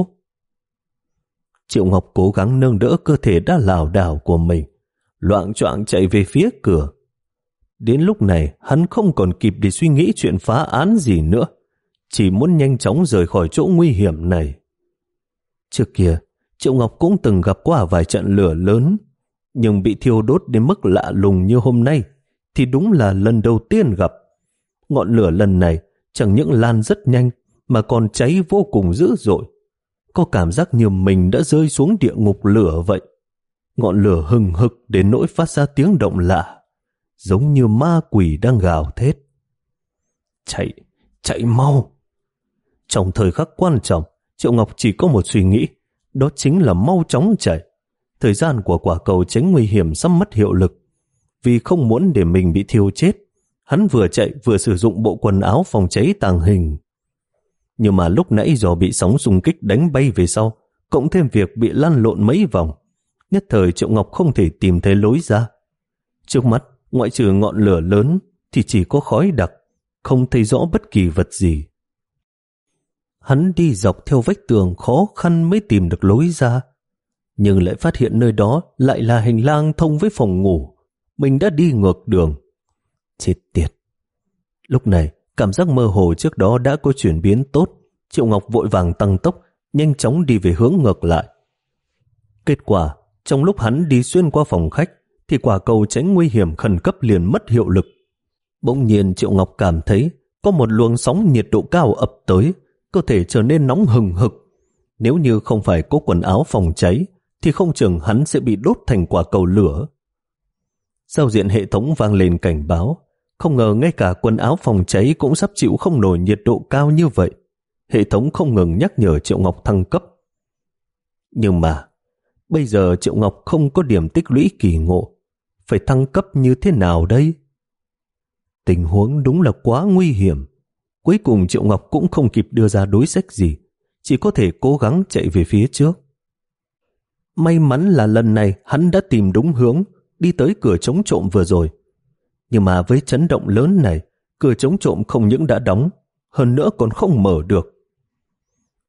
Triệu Ngọc cố gắng nâng đỡ cơ thể đã lảo đảo của mình, loạng choạng chạy về phía cửa. Đến lúc này, hắn không còn kịp để suy nghĩ chuyện phá án gì nữa, chỉ muốn nhanh chóng rời khỏi chỗ nguy hiểm này. Trước kia, Triệu Ngọc cũng từng gặp qua vài trận lửa lớn, nhưng bị thiêu đốt đến mức lạ lùng như hôm nay thì đúng là lần đầu tiên gặp. Ngọn lửa lần này chẳng những lan rất nhanh mà còn cháy vô cùng dữ dội. Có cảm giác như mình đã rơi xuống địa ngục lửa vậy. Ngọn lửa hừng hực đến nỗi phát ra tiếng động lạ, giống như ma quỷ đang gào thét. Chạy, chạy mau! Trong thời khắc quan trọng, Triệu Ngọc chỉ có một suy nghĩ, đó chính là mau chóng chạy. Thời gian của quả cầu tránh nguy hiểm sắp mất hiệu lực. Vì không muốn để mình bị thiêu chết, hắn vừa chạy vừa sử dụng bộ quần áo phòng cháy tàng hình. Nhưng mà lúc nãy do bị sóng xung kích đánh bay về sau, cộng thêm việc bị lăn lộn mấy vòng, nhất thời Triệu Ngọc không thể tìm thấy lối ra. Trước mắt, ngoại trừ ngọn lửa lớn thì chỉ có khói đặc, không thấy rõ bất kỳ vật gì. Hắn đi dọc theo vách tường khó khăn mới tìm được lối ra, nhưng lại phát hiện nơi đó lại là hành lang thông với phòng ngủ. Mình đã đi ngược đường. Chết tiệt! Lúc này, cảm giác mơ hồ trước đó đã có chuyển biến tốt. Triệu Ngọc vội vàng tăng tốc, nhanh chóng đi về hướng ngược lại. Kết quả, trong lúc hắn đi xuyên qua phòng khách, thì quả cầu tránh nguy hiểm khẩn cấp liền mất hiệu lực. Bỗng nhiên Triệu Ngọc cảm thấy có một luồng sóng nhiệt độ cao ập tới, cơ thể trở nên nóng hừng hực. Nếu như không phải có quần áo phòng cháy, thì không chừng hắn sẽ bị đốt thành quả cầu lửa. Giao diện hệ thống vang lên cảnh báo, không ngờ ngay cả quần áo phòng cháy cũng sắp chịu không nổi nhiệt độ cao như vậy. Hệ thống không ngừng nhắc nhở Triệu Ngọc thăng cấp. Nhưng mà, bây giờ Triệu Ngọc không có điểm tích lũy kỳ ngộ, phải thăng cấp như thế nào đây? Tình huống đúng là quá nguy hiểm. Cuối cùng Triệu Ngọc cũng không kịp đưa ra đối sách gì, chỉ có thể cố gắng chạy về phía trước. May mắn là lần này hắn đã tìm đúng hướng, đi tới cửa chống trộm vừa rồi. Nhưng mà với chấn động lớn này, cửa chống trộm không những đã đóng, hơn nữa còn không mở được.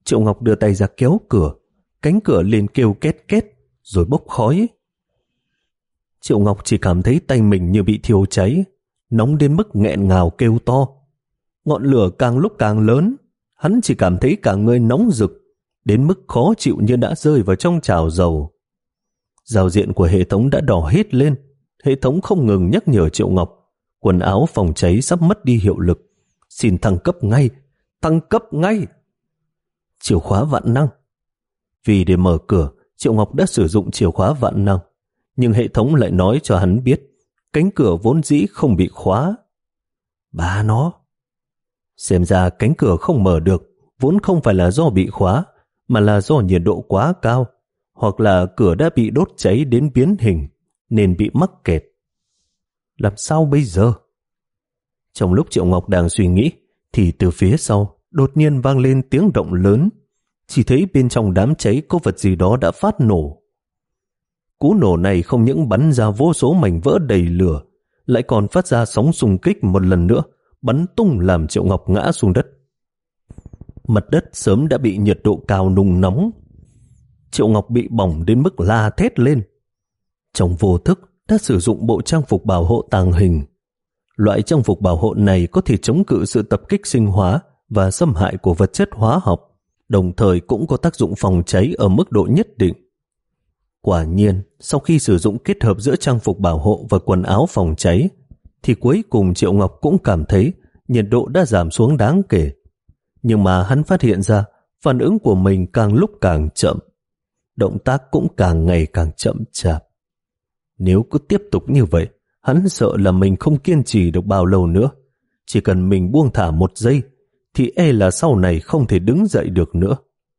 Triệu Ngọc đưa tay ra kéo cửa, cánh cửa liền kêu két két rồi bốc khói. Triệu Ngọc chỉ cảm thấy tay mình như bị thiêu cháy, nóng đến mức nghẹn ngào kêu to. Ngọn lửa càng lúc càng lớn, hắn chỉ cảm thấy cả người nóng rực, đến mức khó chịu như đã rơi vào trong chảo dầu. Giao diện của hệ thống đã đỏ hết lên, hệ thống không ngừng nhắc nhở Triệu Ngọc, quần áo phòng cháy sắp mất đi hiệu lực, xin thăng cấp ngay, thăng cấp ngay. Chìa khóa vạn năng. Vì để mở cửa, Triệu Ngọc đã sử dụng chìa khóa vạn năng, nhưng hệ thống lại nói cho hắn biết cánh cửa vốn dĩ không bị khóa. Bà nó! Xem ra cánh cửa không mở được vốn không phải là do bị khóa, mà là do nhiệt độ quá cao, hoặc là cửa đã bị đốt cháy đến biến hình nên bị mắc kẹt. Làm sao bây giờ? Trong lúc Triệu Ngọc đang suy nghĩ thì từ phía sau đột nhiên vang lên tiếng động lớn, chỉ thấy bên trong đám cháy có vật gì đó đã phát nổ. Cú nổ này không những bắn ra vô số mảnh vỡ đầy lửa, lại còn phát ra sóng xung kích một lần nữa, bắn tung làm Triệu Ngọc ngã xuống đất. Mặt đất sớm đã bị nhiệt độ cao nung nóng. Triệu Ngọc bị bỏng đến mức la thét lên. Trong vô thức đã sử dụng bộ trang phục bảo hộ tàng hình. Loại trang phục bảo hộ này có thể chống cự sự tập kích sinh hóa và xâm hại của vật chất hóa học, đồng thời cũng có tác dụng phòng cháy ở mức độ nhất định. Quả nhiên, sau khi sử dụng kết hợp giữa trang phục bảo hộ và quần áo phòng cháy, thì cuối cùng Triệu Ngọc cũng cảm thấy nhiệt độ đã giảm xuống đáng kể. Nhưng mà hắn phát hiện ra phản ứng của mình càng lúc càng chậm, động tác cũng càng ngày càng chậm chạp. Nếu cứ tiếp tục như vậy, hắn sợ là mình không kiên trì được bao lâu nữa. Chỉ cần mình buông thả một giây, thì e là sau này không thể đứng dậy được nữa.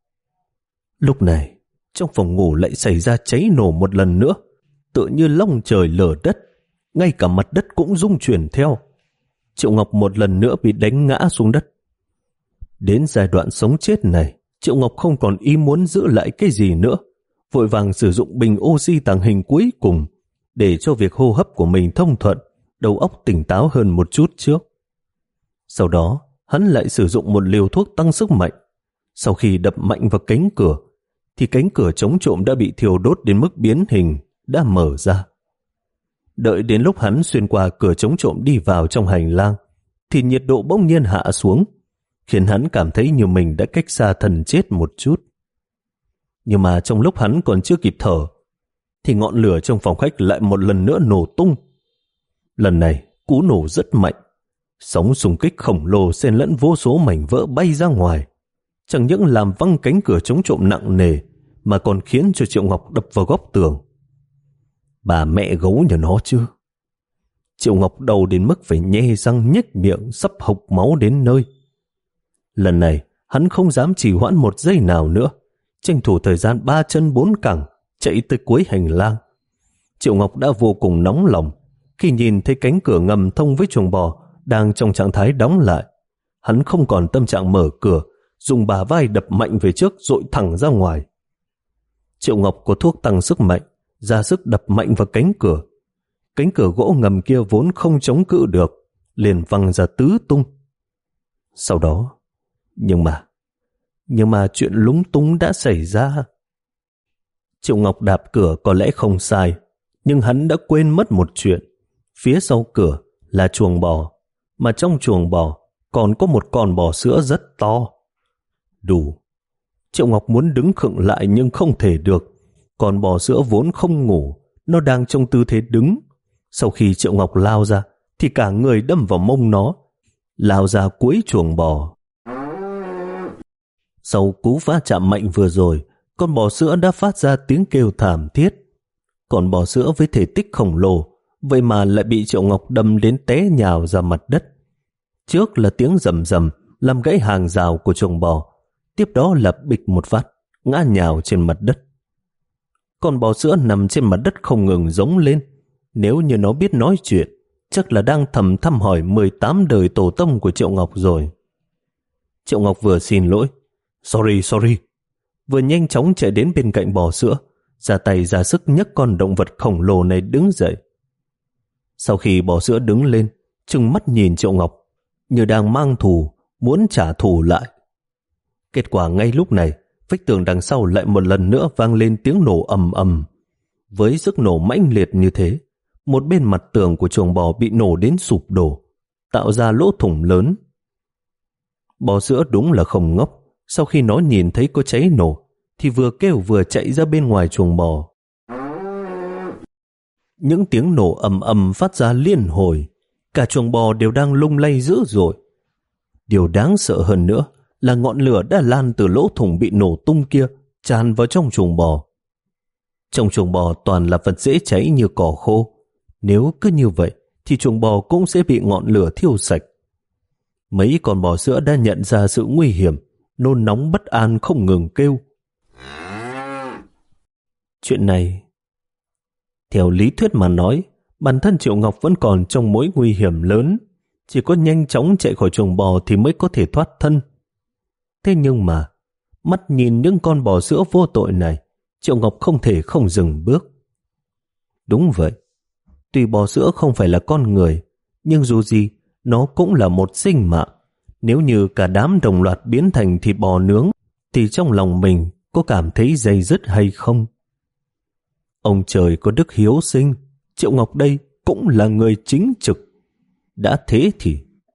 Lúc này, trong phòng ngủ lại xảy ra cháy nổ một lần nữa, tựa như long trời lở đất, ngay cả mặt đất cũng rung chuyển theo. Triệu Ngọc một lần nữa bị đánh ngã xuống đất. Đến giai đoạn sống chết này, Triệu Ngọc không còn ý muốn giữ lại cái gì nữa, vội vàng sử dụng bình oxy tàng hình cuối cùng để cho việc hô hấp của mình thông thuận, đầu óc tỉnh táo hơn một chút trước. Sau đó, hắn lại sử dụng một liều thuốc tăng sức mạnh. Sau khi đập mạnh vào cánh cửa, thì cánh cửa chống trộm đã bị thiêu đốt đến mức biến hình, đã mở ra. Đợi đến lúc hắn xuyên qua cửa chống trộm đi vào trong hành lang, thì nhiệt độ bỗng nhiên hạ xuống, khiến hắn cảm thấy như mình đã cách xa thần chết một chút. Nhưng mà trong lúc hắn còn chưa kịp thở, thì ngọn lửa trong phòng khách lại một lần nữa nổ tung. Lần này, cú nổ rất mạnh. Sóng xung kích khổng lồ xen lẫn vô số mảnh vỡ bay ra ngoài. Chẳng những làm văng cánh cửa chống trộm nặng nề, mà còn khiến cho Triệu Ngọc đập vào góc tường. Bà mẹ gấu nhà nó chứ. Triệu Ngọc đầu đến mức phải nhe răng nhếch miệng, sắp hộc máu đến nơi. Lần này, hắn không dám trì hoãn một giây nào nữa, tranh thủ thời gian ba chân bốn cẳng, chạy tới cuối hành lang. Triệu Ngọc đã vô cùng nóng lòng khi nhìn thấy cánh cửa ngầm thông với chuồng bò đang trong trạng thái đóng lại. Hắn không còn tâm trạng mở cửa, dùng bả vai đập mạnh về trước dội thẳng ra ngoài. Triệu Ngọc có thuốc tăng sức mạnh, ra sức đập mạnh vào cánh cửa. Cánh cửa gỗ ngầm kia vốn không chống cự được, liền văng ra tứ tung. Sau đó, nhưng mà, nhưng mà chuyện lúng túng đã xảy ra. Triệu Ngọc đạp cửa có lẽ không sai, nhưng hắn đã quên mất một chuyện. Phía sau cửa là chuồng bò, mà trong chuồng bò còn có một con bò sữa rất to. Đủ. Triệu Ngọc muốn đứng khựng lại nhưng không thể được. Con bò sữa vốn không ngủ, nó đang trong tư thế đứng. Sau khi Triệu Ngọc lao ra, thì cả người đâm vào mông nó, lao ra cuối chuồng bò. Sau cú va chạm mạnh vừa rồi, con bò sữa đã phát ra tiếng kêu thảm thiết. Con bò sữa với thể tích khổng lồ, vậy mà lại bị Triệu Ngọc đâm đến té nhào ra mặt đất. Trước là tiếng rầm rầm làm gãy hàng rào của chuồng bò, tiếp đó là bịch một phát, ngã nhào trên mặt đất. Con bò sữa nằm trên mặt đất không ngừng rống lên. Nếu như nó biết nói chuyện, chắc là đang thầm thăm hỏi mười tám đời tổ tông của Triệu Ngọc rồi. Triệu Ngọc vừa xin lỗi, sorry sorry, vừa nhanh chóng chạy đến bên cạnh bò sữa, ra tay ra sức nhấc con động vật khổng lồ này đứng dậy. Sau khi bò sữa đứng lên, trừng mắt nhìn Triệu Ngọc, như đang mang thù, muốn trả thù lại. Kết quả ngay lúc này, vách tường đằng sau lại một lần nữa vang lên tiếng nổ ầm ầm. Với sức nổ mãnh liệt như thế, một bên mặt tường của chuồng bò bị nổ đến sụp đổ, tạo ra lỗ thủng lớn. Bò sữa đúng là không ngốc, sau khi nó nhìn thấy có cháy nổ, thì vừa kêu vừa chạy ra bên ngoài chuồng bò. Những tiếng nổ ầm ầm phát ra liên hồi, cả chuồng bò đều đang lung lay dữ dội. Điều đáng sợ hơn nữa là ngọn lửa đã lan từ lỗ thủng bị nổ tung kia tràn vào trong chuồng bò. Trong chuồng bò toàn là vật dễ cháy như cỏ khô. Nếu cứ như vậy thì chuồng bò cũng sẽ bị ngọn lửa thiêu sạch. Mấy con bò sữa đã nhận ra sự nguy hiểm, nôn nóng bất an không ngừng kêu. Chuyện này, theo lý thuyết mà nói, bản thân Triệu Ngọc vẫn còn trong mối nguy hiểm lớn, chỉ có nhanh chóng chạy khỏi chuồng bò thì mới có thể thoát thân. Thế nhưng mà, mắt nhìn những con bò sữa vô tội này, Triệu Ngọc không thể không dừng bước. Đúng vậy, tuy bò sữa không phải là con người, nhưng dù gì, nó cũng là một sinh mạng. Nếu như cả đám đồng loạt biến thành thịt bò nướng, thì trong lòng mình có cảm thấy day dứt hay không? Ông trời có đức hiếu sinh, Triệu Ngọc đây cũng là người chính trực. Đã thế thì...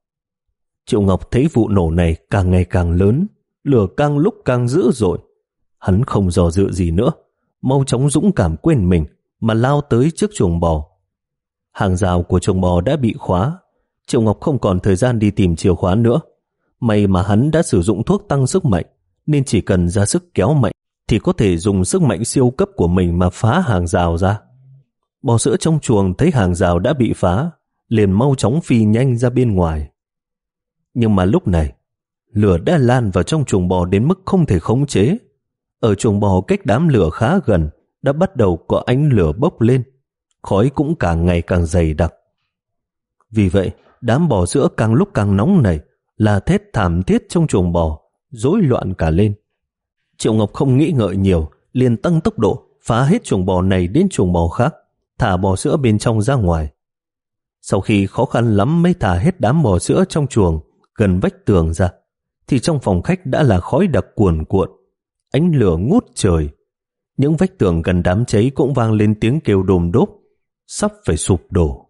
Triệu Ngọc thấy vụ nổ này càng ngày càng lớn, lửa càng lúc càng dữ dội. Hắn không dò dự gì nữa, mau chóng dũng cảm quên mình mà lao tới trước chuồng bò. Hàng rào của chuồng bò đã bị khóa, Triệu Ngọc không còn thời gian đi tìm chìa khóa nữa. May mà hắn đã sử dụng thuốc tăng sức mạnh, nên chỉ cần ra sức kéo mạnh thì có thể dùng sức mạnh siêu cấp của mình mà phá hàng rào ra. Bò sữa trong chuồng thấy hàng rào đã bị phá, liền mau chóng phi nhanh ra bên ngoài. Nhưng mà lúc này, lửa đã lan vào trong chuồng bò đến mức không thể khống chế. Ở chuồng bò cách đám lửa khá gần, đã bắt đầu có ánh lửa bốc lên, khói cũng càng ngày càng dày đặc. Vì vậy, đám bò sữa càng lúc càng nóng nảy, là thét thảm thiết trong chuồng bò, rối loạn cả lên. Triệu Ngọc không nghĩ ngợi nhiều, liền tăng tốc độ, phá hết chuồng bò này đến chuồng bò khác, thả bò sữa bên trong ra ngoài. Sau khi khó khăn lắm mới thả hết đám bò sữa trong chuồng gần vách tường ra, thì trong phòng khách đã là khói đặc cuồn cuộn, ánh lửa ngút trời. Những vách tường gần đám cháy cũng vang lên tiếng kêu đồm đốp, sắp phải sụp đổ.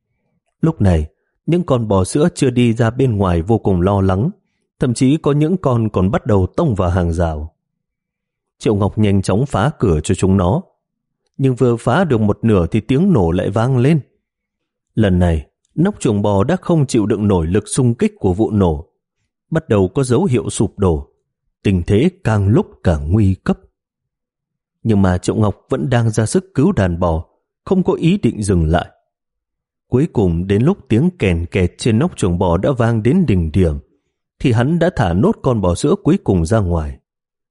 Lúc này, những con bò sữa chưa đi ra bên ngoài vô cùng lo lắng, thậm chí có những con còn bắt đầu tông vào hàng rào. Triệu Ngọc nhanh chóng phá cửa cho chúng nó, nhưng vừa phá được một nửa thì tiếng nổ lại vang lên. Lần này, nóc chuồng bò đã không chịu đựng nổi lực xung kích của vụ nổ, bắt đầu có dấu hiệu sụp đổ, tình thế càng lúc càng nguy cấp. Nhưng mà Triệu Ngọc vẫn đang ra sức cứu đàn bò, không có ý định dừng lại. Cuối cùng đến lúc tiếng kèn kẹt trên nóc chuồng bò đã vang đến đỉnh điểm, thì hắn đã thả nốt con bò sữa cuối cùng ra ngoài.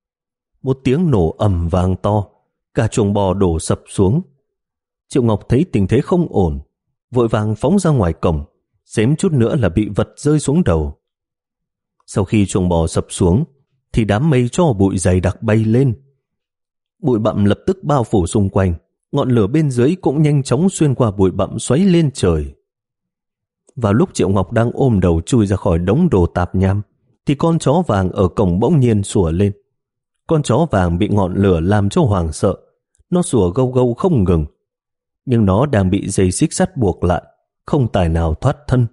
Một tiếng nổ ầm vang to, cả chuồng bò đổ sập xuống. Triệu Ngọc thấy tình thế không ổn, vội vàng phóng ra ngoài cổng, xém chút nữa là bị vật rơi xuống đầu. Sau khi chuồng bò sập xuống, thì đám mây tro bụi dày đặc bay lên. Bụi bặm lập tức bao phủ xung quanh, ngọn lửa bên dưới cũng nhanh chóng xuyên qua bụi bặm xoáy lên trời. Vào lúc Triệu Ngọc đang ôm đầu chui ra khỏi đống đồ tạp nham, thì con chó vàng ở cổng bỗng nhiên sủa lên. Con chó vàng bị ngọn lửa làm cho hoảng sợ, nó sủa gâu gâu không ngừng, nhưng nó đang bị dây xích sắt buộc lại, không tài nào thoát thân.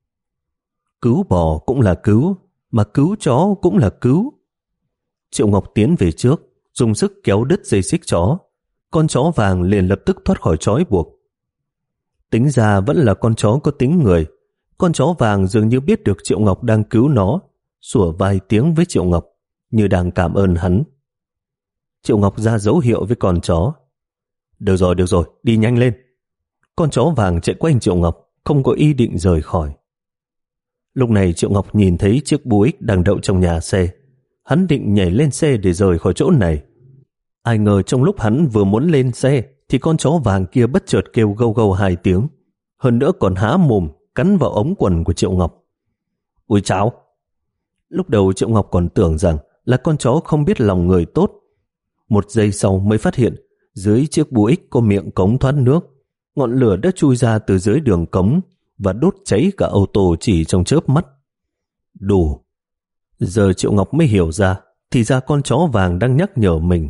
Cứu bò cũng là cứu, mà cứu chó cũng là cứu. Triệu Ngọc tiến về trước, dùng sức kéo đứt dây xích chó. Con chó vàng liền lập tức thoát khỏi trói buộc. Tính ra vẫn là con chó có tính người. Con chó vàng dường như biết được Triệu Ngọc đang cứu nó, sủa vài tiếng với Triệu Ngọc, như đang cảm ơn hắn. Triệu Ngọc ra dấu hiệu với con chó. Được rồi, được rồi, đi nhanh lên. Con chó vàng chạy quanh Triệu Ngọc, không có ý định rời khỏi. Lúc này Triệu Ngọc nhìn thấy chiếc Buick đang đậu trong nhà xe. Hắn định nhảy lên xe để rời khỏi chỗ này. Ai ngờ trong lúc hắn vừa muốn lên xe thì con chó vàng kia bất chợt kêu gâu gâu hai tiếng, hơn nữa còn há mồm cắn vào ống quần của Triệu Ngọc. Ui cháo! Lúc đầu Triệu Ngọc còn tưởng rằng là con chó không biết lòng người tốt. Một giây sau mới phát hiện dưới chiếc Buick có miệng cống thoát nước. Ngọn lửa đã chui ra từ dưới đường cống và đốt cháy cả ô tô chỉ trong chớp mắt. Đủ! Giờ Triệu Ngọc mới hiểu ra, thì ra con chó vàng đang nhắc nhở mình.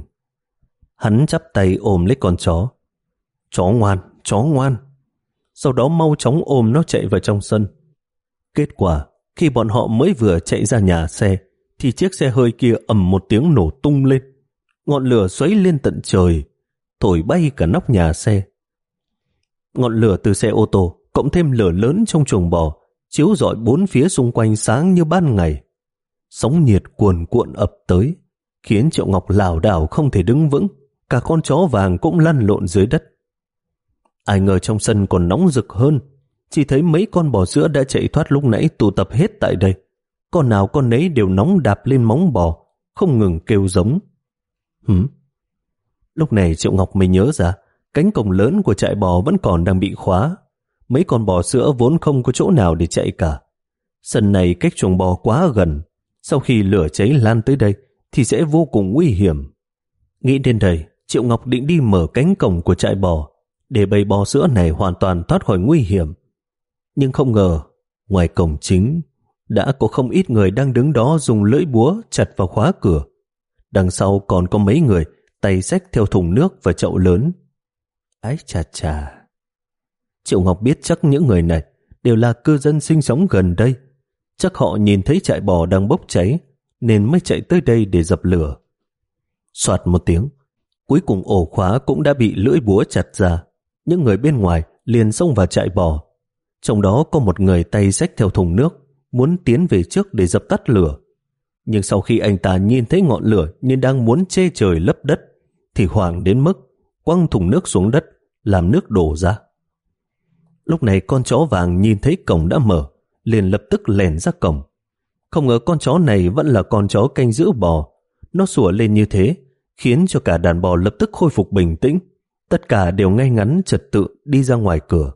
Hắn chắp tay ôm lấy con chó. Chó ngoan, chó ngoan. Sau đó mau chóng ôm nó chạy vào trong sân. Kết quả, khi bọn họ mới vừa chạy ra nhà xe, thì chiếc xe hơi kia ầm một tiếng nổ tung lên. Ngọn lửa xoáy lên tận trời, thổi bay cả nóc nhà xe. Ngọn lửa từ xe ô tô, cộng thêm lửa lớn trong chuồng bò, chiếu rọi bốn phía xung quanh sáng như ban ngày. Sóng nhiệt cuồn cuộn ập tới, khiến Triệu Ngọc lảo đảo không thể đứng vững, cả con chó vàng cũng lăn lộn dưới đất. Ai ngờ trong sân còn nóng rực hơn, chỉ thấy mấy con bò sữa đã chạy thoát lúc nãy tụ tập hết tại đây. Con nào con nấy đều nóng đạp lên móng bò, không ngừng kêu giống. Hửm? Lúc này Triệu Ngọc mới nhớ ra, cánh cổng lớn của trại bò vẫn còn đang bị khóa. Mấy con bò sữa vốn không có chỗ nào để chạy cả. Sân này cách chuồng bò quá gần, sau khi lửa cháy lan tới đây thì sẽ vô cùng nguy hiểm. Nghĩ đến đây, Triệu Ngọc định đi mở cánh cổng của trại bò để bầy bò sữa này hoàn toàn thoát khỏi nguy hiểm. Nhưng không ngờ, ngoài cổng chính đã có không ít người đang đứng đó dùng lưỡi búa chặt vào khóa cửa. Đằng sau còn có mấy người tay xách theo thùng nước và chậu lớn. Ái chà chà. Triệu Ngọc biết chắc những người này đều là cư dân sinh sống gần đây. Chắc họ nhìn thấy trại bò đang bốc cháy nên mới chạy tới đây để dập lửa. Soạt một tiếng, cuối cùng ổ khóa cũng đã bị lưỡi búa chặt ra. Những người bên ngoài liền xông vào trại bò. Trong đó có một người tay xách theo thùng nước, muốn tiến về trước để dập tắt lửa. Nhưng sau khi anh ta nhìn thấy ngọn lửa nên đang muốn che trời lấp đất, thì hoảng đến mức quăng thùng nước xuống đất, làm nước đổ ra. Lúc này con chó vàng nhìn thấy cổng đã mở, liền lập tức lèn ra cổng. Không ngờ con chó này vẫn là con chó canh giữ bò. Nó sủa lên như thế, khiến cho cả đàn bò lập tức khôi phục bình tĩnh. Tất cả đều ngay ngắn trật tự đi ra ngoài cửa.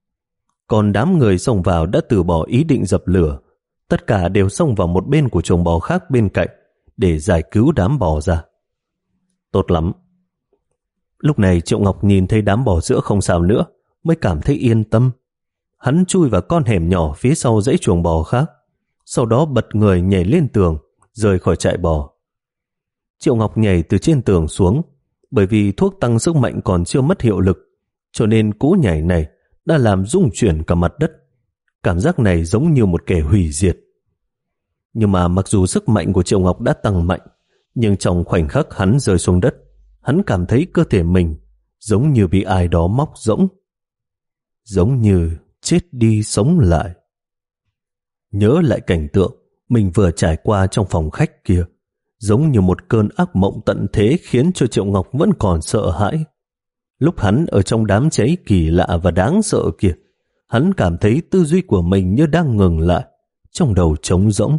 Còn đám người xông vào đã từ bỏ ý định dập lửa. Tất cả đều xông vào một bên của chuồng bò khác bên cạnh để giải cứu đám bò ra. Tốt lắm. Lúc này Triệu Ngọc nhìn thấy đám bò sữa không sao nữa, mới cảm thấy yên tâm. Hắn chui vào con hẻm nhỏ phía sau dãy chuồng bò khác, sau đó bật người nhảy lên tường, rời khỏi trại bò. Triệu Ngọc nhảy từ trên tường xuống, bởi vì thuốc tăng sức mạnh còn chưa mất hiệu lực, cho nên cú nhảy này đã làm rung chuyển cả mặt đất. Cảm giác này giống như một kẻ hủy diệt. Nhưng mà mặc dù sức mạnh của Triệu Ngọc đã tăng mạnh, nhưng trong khoảnh khắc hắn rơi xuống đất, hắn cảm thấy cơ thể mình giống như bị ai đó móc rỗng, giống như chết đi sống lại. Nhớ lại cảnh tượng mình vừa trải qua trong phòng khách kia, giống như một cơn ác mộng tận thế, khiến cho Triệu Ngọc vẫn còn sợ hãi. Lúc hắn ở trong đám cháy kỳ lạ và đáng sợ kia, hắn cảm thấy tư duy của mình như đang ngừng lại, trong đầu trống rỗng.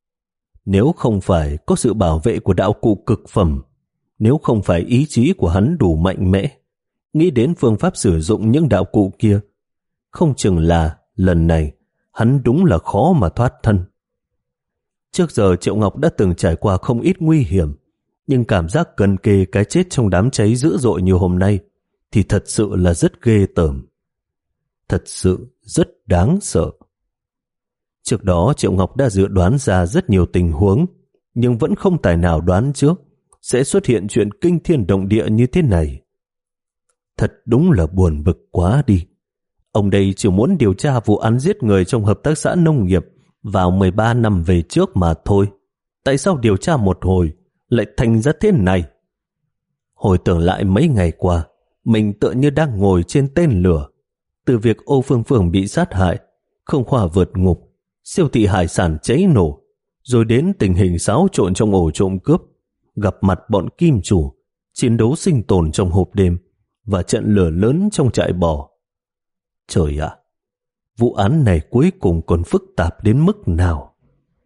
Nếu không phải có sự bảo vệ của đạo cụ cực phẩm, nếu không phải ý chí của hắn đủ mạnh mẽ, nghĩ đến phương pháp sử dụng những đạo cụ kia, không chừng là lần này hắn đúng là khó mà thoát thân. Trước giờ Triệu Ngọc đã từng trải qua không ít nguy hiểm, nhưng cảm giác gần kề cái chết trong đám cháy dữ dội như hôm nay thì thật sự là rất ghê tởm. Thật sự rất đáng sợ. Trước đó Triệu Ngọc đã dự đoán ra rất nhiều tình huống, nhưng vẫn không tài nào đoán trước sẽ xuất hiện chuyện kinh thiên động địa như thế này. Thật đúng là buồn bực quá đi. Ông đây chỉ muốn điều tra vụ án giết người trong hợp tác xã nông nghiệp vào mười ba năm về trước mà thôi. Tại sao điều tra một hồi lại thành ra thế này? Hồi tưởng lại mấy ngày qua, mình tựa như đang ngồi trên tên lửa. Từ việc Âu Phương Phương bị sát hại, Không Khoa vượt ngục, siêu thị hải sản cháy nổ, rồi đến tình hình xáo trộn trong ổ trộm cướp, gặp mặt bọn kim chủ, chiến đấu sinh tồn trong hộp đêm và trận lửa lớn trong trại bò. Trời ạ, vụ án này cuối cùng còn phức tạp đến mức nào?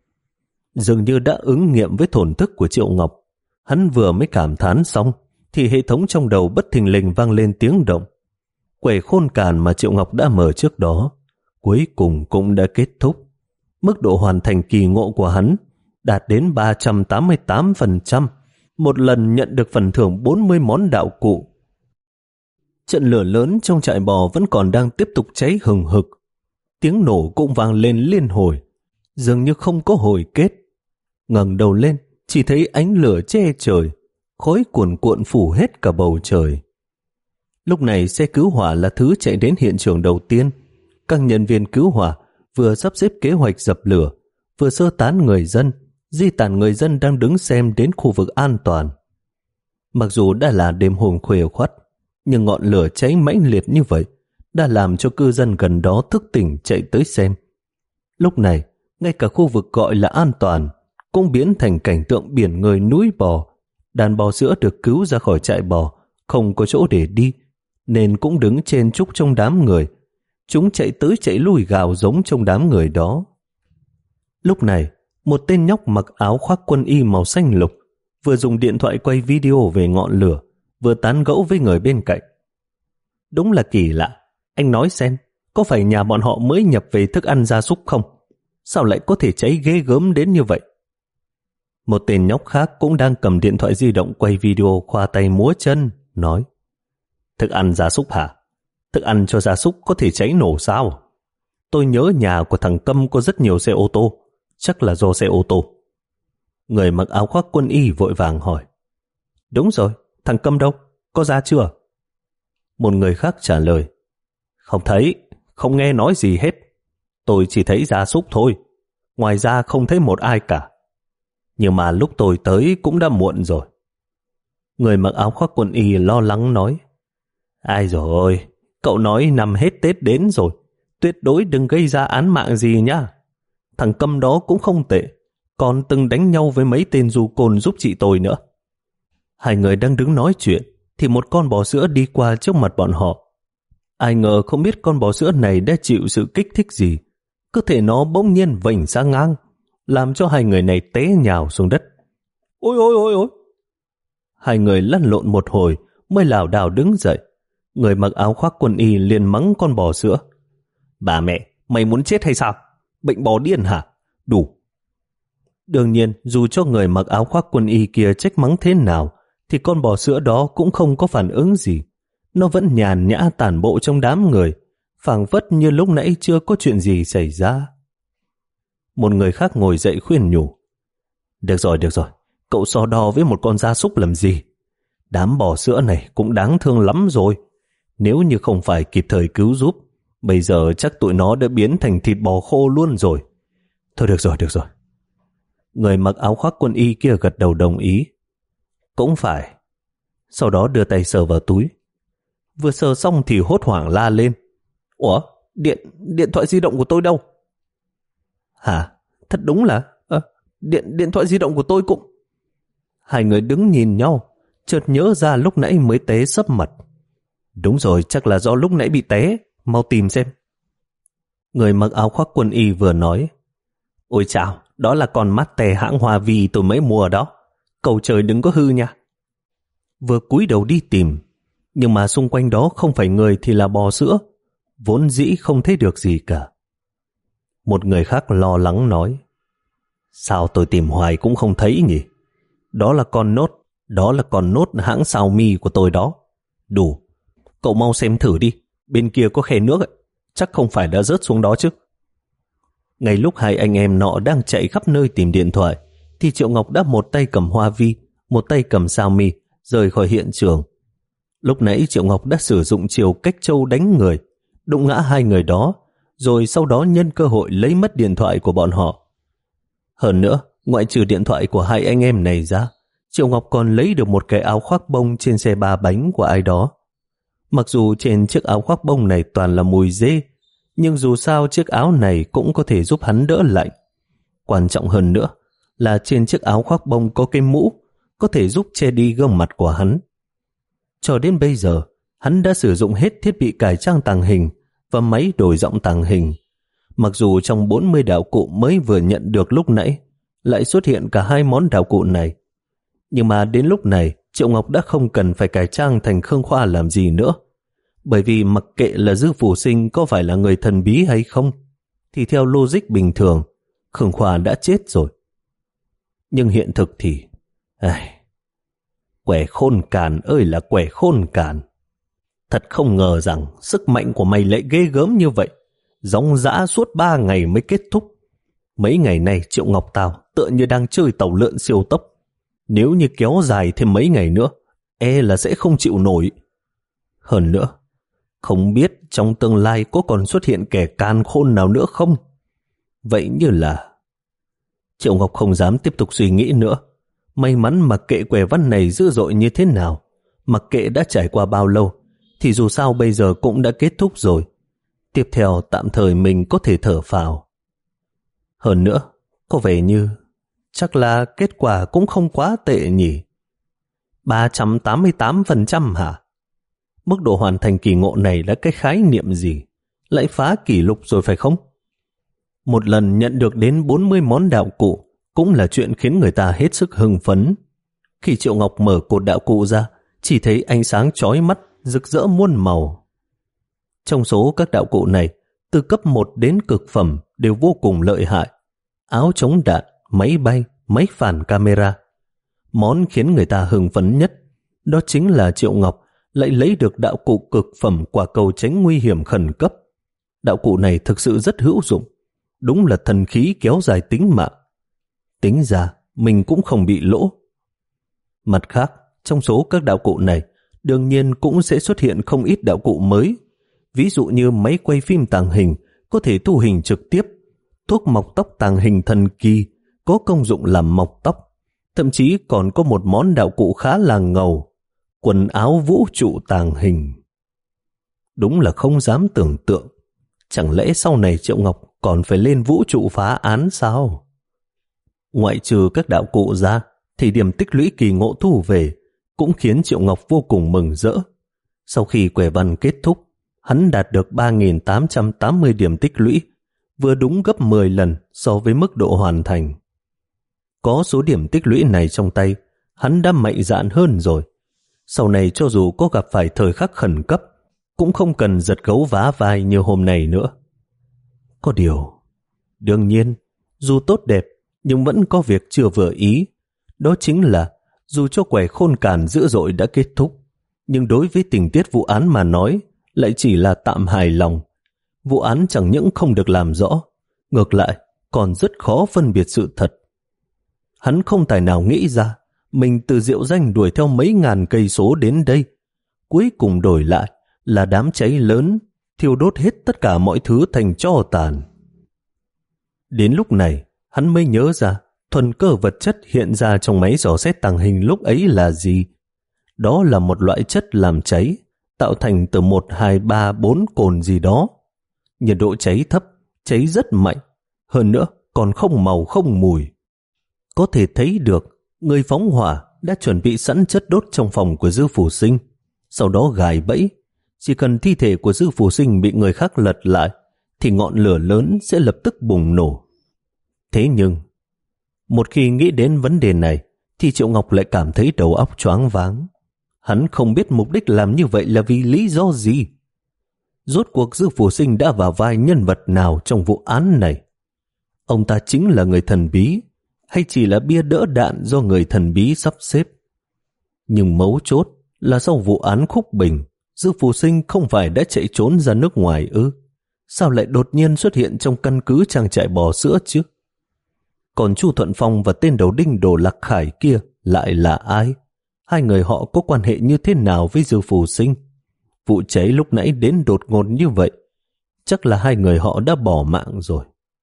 Dường như đã ứng nghiệm với thổn thức của Triệu Ngọc. Hắn vừa mới cảm thán xong thì hệ thống trong đầu bất thình lình vang lên tiếng động. Quẻ khôn càn mà Triệu Ngọc đã mở trước đó cuối cùng cũng đã kết thúc. Mức độ hoàn thành kỳ ngộ của hắn đạt đến ba trăm tám mươi tám phần trăm, một lần nhận được phần thưởng bốn mươi món đạo cụ. Trận lửa lớn trong trại bò vẫn còn đang tiếp tục cháy hừng hực. Tiếng nổ cũng vang lên liên hồi, dường như không có hồi kết. Ngẩng đầu lên, chỉ thấy ánh lửa che trời, khói cuồn cuộn phủ hết cả bầu trời. Lúc này xe cứu hỏa là thứ chạy đến hiện trường đầu tiên. Các nhân viên cứu hỏa vừa sắp xếp kế hoạch dập lửa, vừa sơ tán người dân, di tản người dân đang đứng xem đến khu vực an toàn. Mặc dù đã là đêm hôm khuya khoắt, nhưng ngọn lửa cháy mãnh liệt như vậy đã làm cho cư dân gần đó thức tỉnh chạy tới xem. Lúc này, ngay cả khu vực gọi là an toàn cũng biến thành cảnh tượng biển người núi bò. Đàn bò sữa được cứu ra khỏi trại bò, không có chỗ để đi, nên cũng đứng chen chúc trong đám người. Chúng chạy tới chạy lui gào giống trong đám người đó. Lúc này, một tên nhóc mặc áo khoác quân y màu xanh lục vừa dùng điện thoại quay video về ngọn lửa, vừa tán gẫu với người bên cạnh. Đúng là kỳ lạ, anh nói xem, có phải nhà bọn họ mới nhập về thức ăn gia súc không? Sao lại có thể cháy ghê gớm đến như vậy? Một tên nhóc khác cũng đang cầm điện thoại di động quay video khoa tay múa chân, nói: Thức ăn gia súc hả? Thức ăn cho gia súc có thể cháy nổ sao? Tôi nhớ nhà của thằng Câm có rất nhiều xe ô tô, chắc là do xe ô tô. Người mặc áo khoác quân y vội vàng hỏi: Đúng rồi, thằng Câm đâu? Có ra chưa? Một người khác trả lời: Không thấy, không nghe nói gì hết. Tôi chỉ thấy gia súc thôi, ngoài ra không thấy một ai cả. Nhưng mà lúc tôi tới cũng đã muộn rồi. Người mặc áo khoác quân y lo lắng nói: Ai rồi, cậu nói năm hết Tết đến rồi, tuyệt đối đừng gây ra án mạng gì nhá. Thằng Câm đó cũng không tệ, còn từng đánh nhau với mấy tên du côn giúp chị tôi nữa. Hai người đang đứng nói chuyện thì một con bò sữa đi qua trước mặt bọn họ. Ai ngờ không biết con bò sữa này đã chịu sự kích thích gì, cơ thể nó bỗng nhiên vểnh sang ngang, làm cho hai người này té nhào xuống đất. Ôi ôi ôi ôi! Hai người lăn lộn một hồi mới lảo đảo đứng dậy. Người mặc áo khoác quân y liền mắng con bò sữa: Bà mẹ, mày muốn chết hay sao? Bệnh bò điên hả? Đủ! Đương nhiên, dù cho người mặc áo khoác quân y kia trách mắng thế nào, thì con bò sữa đó cũng không có phản ứng gì. Nó vẫn nhàn nhã tản bộ trong đám người, phảng phất như lúc nãy chưa có chuyện gì xảy ra. Một người khác ngồi dậy khuyên nhủ: Được rồi, được rồi, cậu so đo với một con gia súc làm gì? Đám bò sữa này cũng đáng thương lắm rồi. Nếu như không phải kịp thời cứu giúp, bây giờ chắc tụi nó đã biến thành thịt bò khô luôn rồi. Thôi được rồi, được rồi. Người mặc áo khoác quân y kia gật đầu đồng ý. Cũng phải. Sau đó đưa tay sờ vào túi. Vừa sờ xong thì hốt hoảng la lên: Ủa, điện, điện thoại di động của tôi đâu? Hả? Thật đúng là à, điện, điện thoại di động của tôi cũng... Hai người đứng nhìn nhau, chợt nhớ ra lúc nãy mới té sấp mặt. Đúng rồi, chắc là do lúc nãy bị té, mau tìm xem. Người mặc áo khoác quân y vừa nói: Ôi chào, đó là con mắt tè hãng Hoa Vi tôi mới mua đó. Cầu trời đừng có hư nha. Vừa cúi đầu đi tìm, nhưng mà xung quanh đó không phải người thì là bò sữa, vốn dĩ không thấy được gì cả. Một người khác lo lắng nói: Sao tôi tìm hoài cũng không thấy nhỉ? Đó là con nốt, đó là con nốt hãng Xiaomi của tôi đó. Đủ, cậu mau xem thử đi, bên kia có khe nước ấy, chắc không phải đã rớt xuống đó chứ. Ngay lúc hai anh em nọ đang chạy khắp nơi tìm điện thoại, thì Triệu Ngọc đã một tay cầm Hoa Vi, một tay cầm Xiaomi rời khỏi hiện trường. Lúc nãy Triệu Ngọc đã sử dụng chiều cách châu đánh người, đụng ngã hai người đó, rồi sau đó nhân cơ hội lấy mất điện thoại của bọn họ. Hơn nữa, ngoại trừ điện thoại của hai anh em này ra, Triệu Ngọc còn lấy được một cái áo khoác bông trên xe ba bánh của ai đó. Mặc dù trên chiếc áo khoác bông này toàn là mùi dê, nhưng dù sao chiếc áo này cũng có thể giúp hắn đỡ lạnh. Quan trọng hơn nữa là trên chiếc áo khoác bông có cái mũ, có thể giúp che đi gương mặt của hắn. Cho đến bây giờ, hắn đã sử dụng hết thiết bị cải trang tàng hình và máy đổi giọng tàng hình. Mặc dù trong bốn mươi đạo cụ mới vừa nhận được lúc nãy lại xuất hiện cả hai món đạo cụ này, nhưng mà đến lúc này Triệu Ngọc đã không cần phải cải trang thành Khương Khoa làm gì nữa. Bởi vì mặc kệ là Dư Phủ Sinh có phải là người thần bí hay không, thì theo logic bình thường, Khương Khoa đã chết rồi. Nhưng hiện thực thì... Ai... Quẻ khôn càn ơi là quẻ khôn càn. Thật không ngờ rằng sức mạnh của mày lại ghê gớm như vậy. Gióng dã suốt ba ngày mới kết thúc. Mấy ngày nay Triệu Ngọc tao tựa như đang chơi tàu lượn siêu tốc. Nếu như kéo dài thêm mấy ngày nữa, e là sẽ không chịu nổi. Hơn nữa, không biết trong tương lai có còn xuất hiện kẻ càn khôn nào nữa không? Vậy như là... Triệu Ngọc không dám tiếp tục suy nghĩ nữa. May mắn mặc kệ quẻ văn này dữ dội như thế nào, mặc kệ đã trải qua bao lâu, thì dù sao bây giờ cũng đã kết thúc rồi. Tiếp theo tạm thời mình có thể thở phào. Hơn nữa, có vẻ như chắc là kết quả cũng không quá tệ nhỉ. ba trăm tám mươi tám phần trăm hả? Mức độ hoàn thành kỳ ngộ này là cái khái niệm gì? Lại phá kỷ lục rồi phải không? Một lần nhận được đến bốn mươi món đạo cụ cũng là chuyện khiến người ta hết sức hưng phấn. Khi Triệu Ngọc mở cột đạo cụ ra, chỉ thấy ánh sáng chói mắt, rực rỡ muôn màu. Trong số các đạo cụ này, từ cấp một đến cực phẩm đều vô cùng lợi hại. Áo chống đạn, máy bay, máy phản camera. Món khiến người ta hưng phấn nhất, đó chính là Triệu Ngọc lại lấy được đạo cụ cực phẩm quả cầu tránh nguy hiểm khẩn cấp. Đạo cụ này thực sự rất hữu dụng, đúng là thần khí kéo dài tính mạng. Tính ra, mình cũng không bị lỗ. Mặt khác, trong số các đạo cụ này, đương nhiên cũng sẽ xuất hiện không ít đạo cụ mới. Ví dụ như máy quay phim tàng hình, có thể thu hình trực tiếp, thuốc mọc tóc tàng hình thần kỳ, có công dụng làm mọc tóc. Thậm chí còn có một món đạo cụ khá là ngầu, quần áo vũ trụ tàng hình. Đúng là không dám tưởng tượng. Chẳng lẽ sau này Triệu Ngọc còn phải lên vũ trụ phá án sao? Ngoại trừ các đạo cụ ra, thì điểm tích lũy kỳ ngộ thu về cũng khiến Triệu Ngọc vô cùng mừng rỡ. Sau khi quẻ văn kết thúc, hắn đạt được ba nghìn tám trăm tám mươi điểm tích lũy, vừa đúng gấp mười lần so với mức độ hoàn thành. Có số điểm tích lũy này trong tay, hắn đã mạnh dạn hơn rồi. Sau này cho dù có gặp phải thời khắc khẩn cấp, cũng không cần giật gấu vá vai như hôm nay nữa. Có điều, đương nhiên, dù tốt đẹp, nhưng vẫn có việc chưa vừa ý. Đó chính là, dù cho quẻ khôn càn dữ dội đã kết thúc, nhưng đối với tình tiết vụ án mà nói, lại chỉ là tạm hài lòng. Vụ án chẳng những không được làm rõ, ngược lại, còn rất khó phân biệt sự thật. Hắn không tài nào nghĩ ra, mình từ Diệu Danh đuổi theo mấy ngàn cây số đến đây, cuối cùng đổi lại là đám cháy lớn, thiêu đốt hết tất cả mọi thứ thành tro tàn. Đến lúc này, hắn mới nhớ ra thuần cơ vật chất hiện ra trong máy dò xét tàng hình lúc ấy là gì. Đó là một loại chất làm cháy, tạo thành từ một, hai, ba, bốn cồn gì đó. Nhiệt độ cháy thấp, cháy rất mạnh, hơn nữa còn không màu không mùi. Có thể thấy được, người phóng hỏa đã chuẩn bị sẵn chất đốt trong phòng của Dư Phù Sinh, sau đó gài bẫy. Chỉ cần thi thể của Dư Phù Sinh bị người khác lật lại, thì ngọn lửa lớn sẽ lập tức bùng nổ. Thế nhưng, một khi nghĩ đến vấn đề này, thì Triệu Ngọc lại cảm thấy đầu óc choáng váng. Hắn không biết mục đích làm như vậy là vì lý do gì. Rốt cuộc Dư Phù Sinh đã vào vai nhân vật nào trong vụ án này? Ông ta chính là người thần bí, hay chỉ là bia đỡ đạn do người thần bí sắp xếp? Nhưng mấu chốt là sau vụ án Khúc Bình, Dư Phù Sinh không phải đã chạy trốn ra nước ngoài ư? Sao lại đột nhiên xuất hiện trong căn cứ trang trại bò sữa chứ? Còn Chu Thuận Phong và tên đầu đinh Đồ Lạc Khải kia lại là ai? Hai người họ có quan hệ như thế nào với Dư Phù Sinh? Vụ cháy lúc nãy đến đột ngột như vậy, chắc là hai người họ đã bỏ mạng rồi.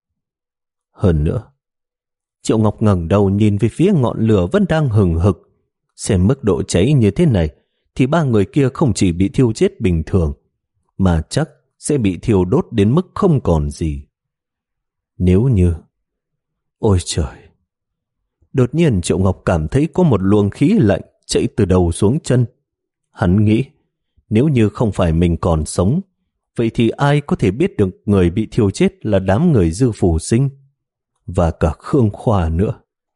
Hơn nữa, Triệu Ngọc ngẩng đầu nhìn về phía ngọn lửa vẫn đang hừng hực. Xem mức độ cháy như thế này, thì ba người kia không chỉ bị thiêu chết bình thường, mà chắc sẽ bị thiêu đốt đến mức không còn gì. Nếu như... Ôi trời! Đột nhiên Triệu Ngọc cảm thấy có một luồng khí lạnh chạy từ đầu xuống chân. Hắn nghĩ, nếu như không phải mình còn sống, vậy thì ai có thể biết được người bị thiêu chết là đám người Dư Phù Sinh và cả Khương Khoa nữa.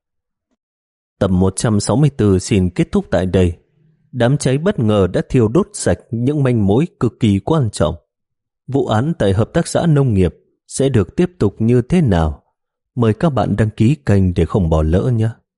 Tập một trăm sáu mươi tư xin kết thúc tại đây. Đám cháy bất ngờ đã thiêu đốt sạch những manh mối cực kỳ quan trọng. Vụ án tại Hợp tác xã Nông nghiệp sẽ được tiếp tục như thế nào? Mời các bạn đăng ký kênh để không bỏ lỡ nhé.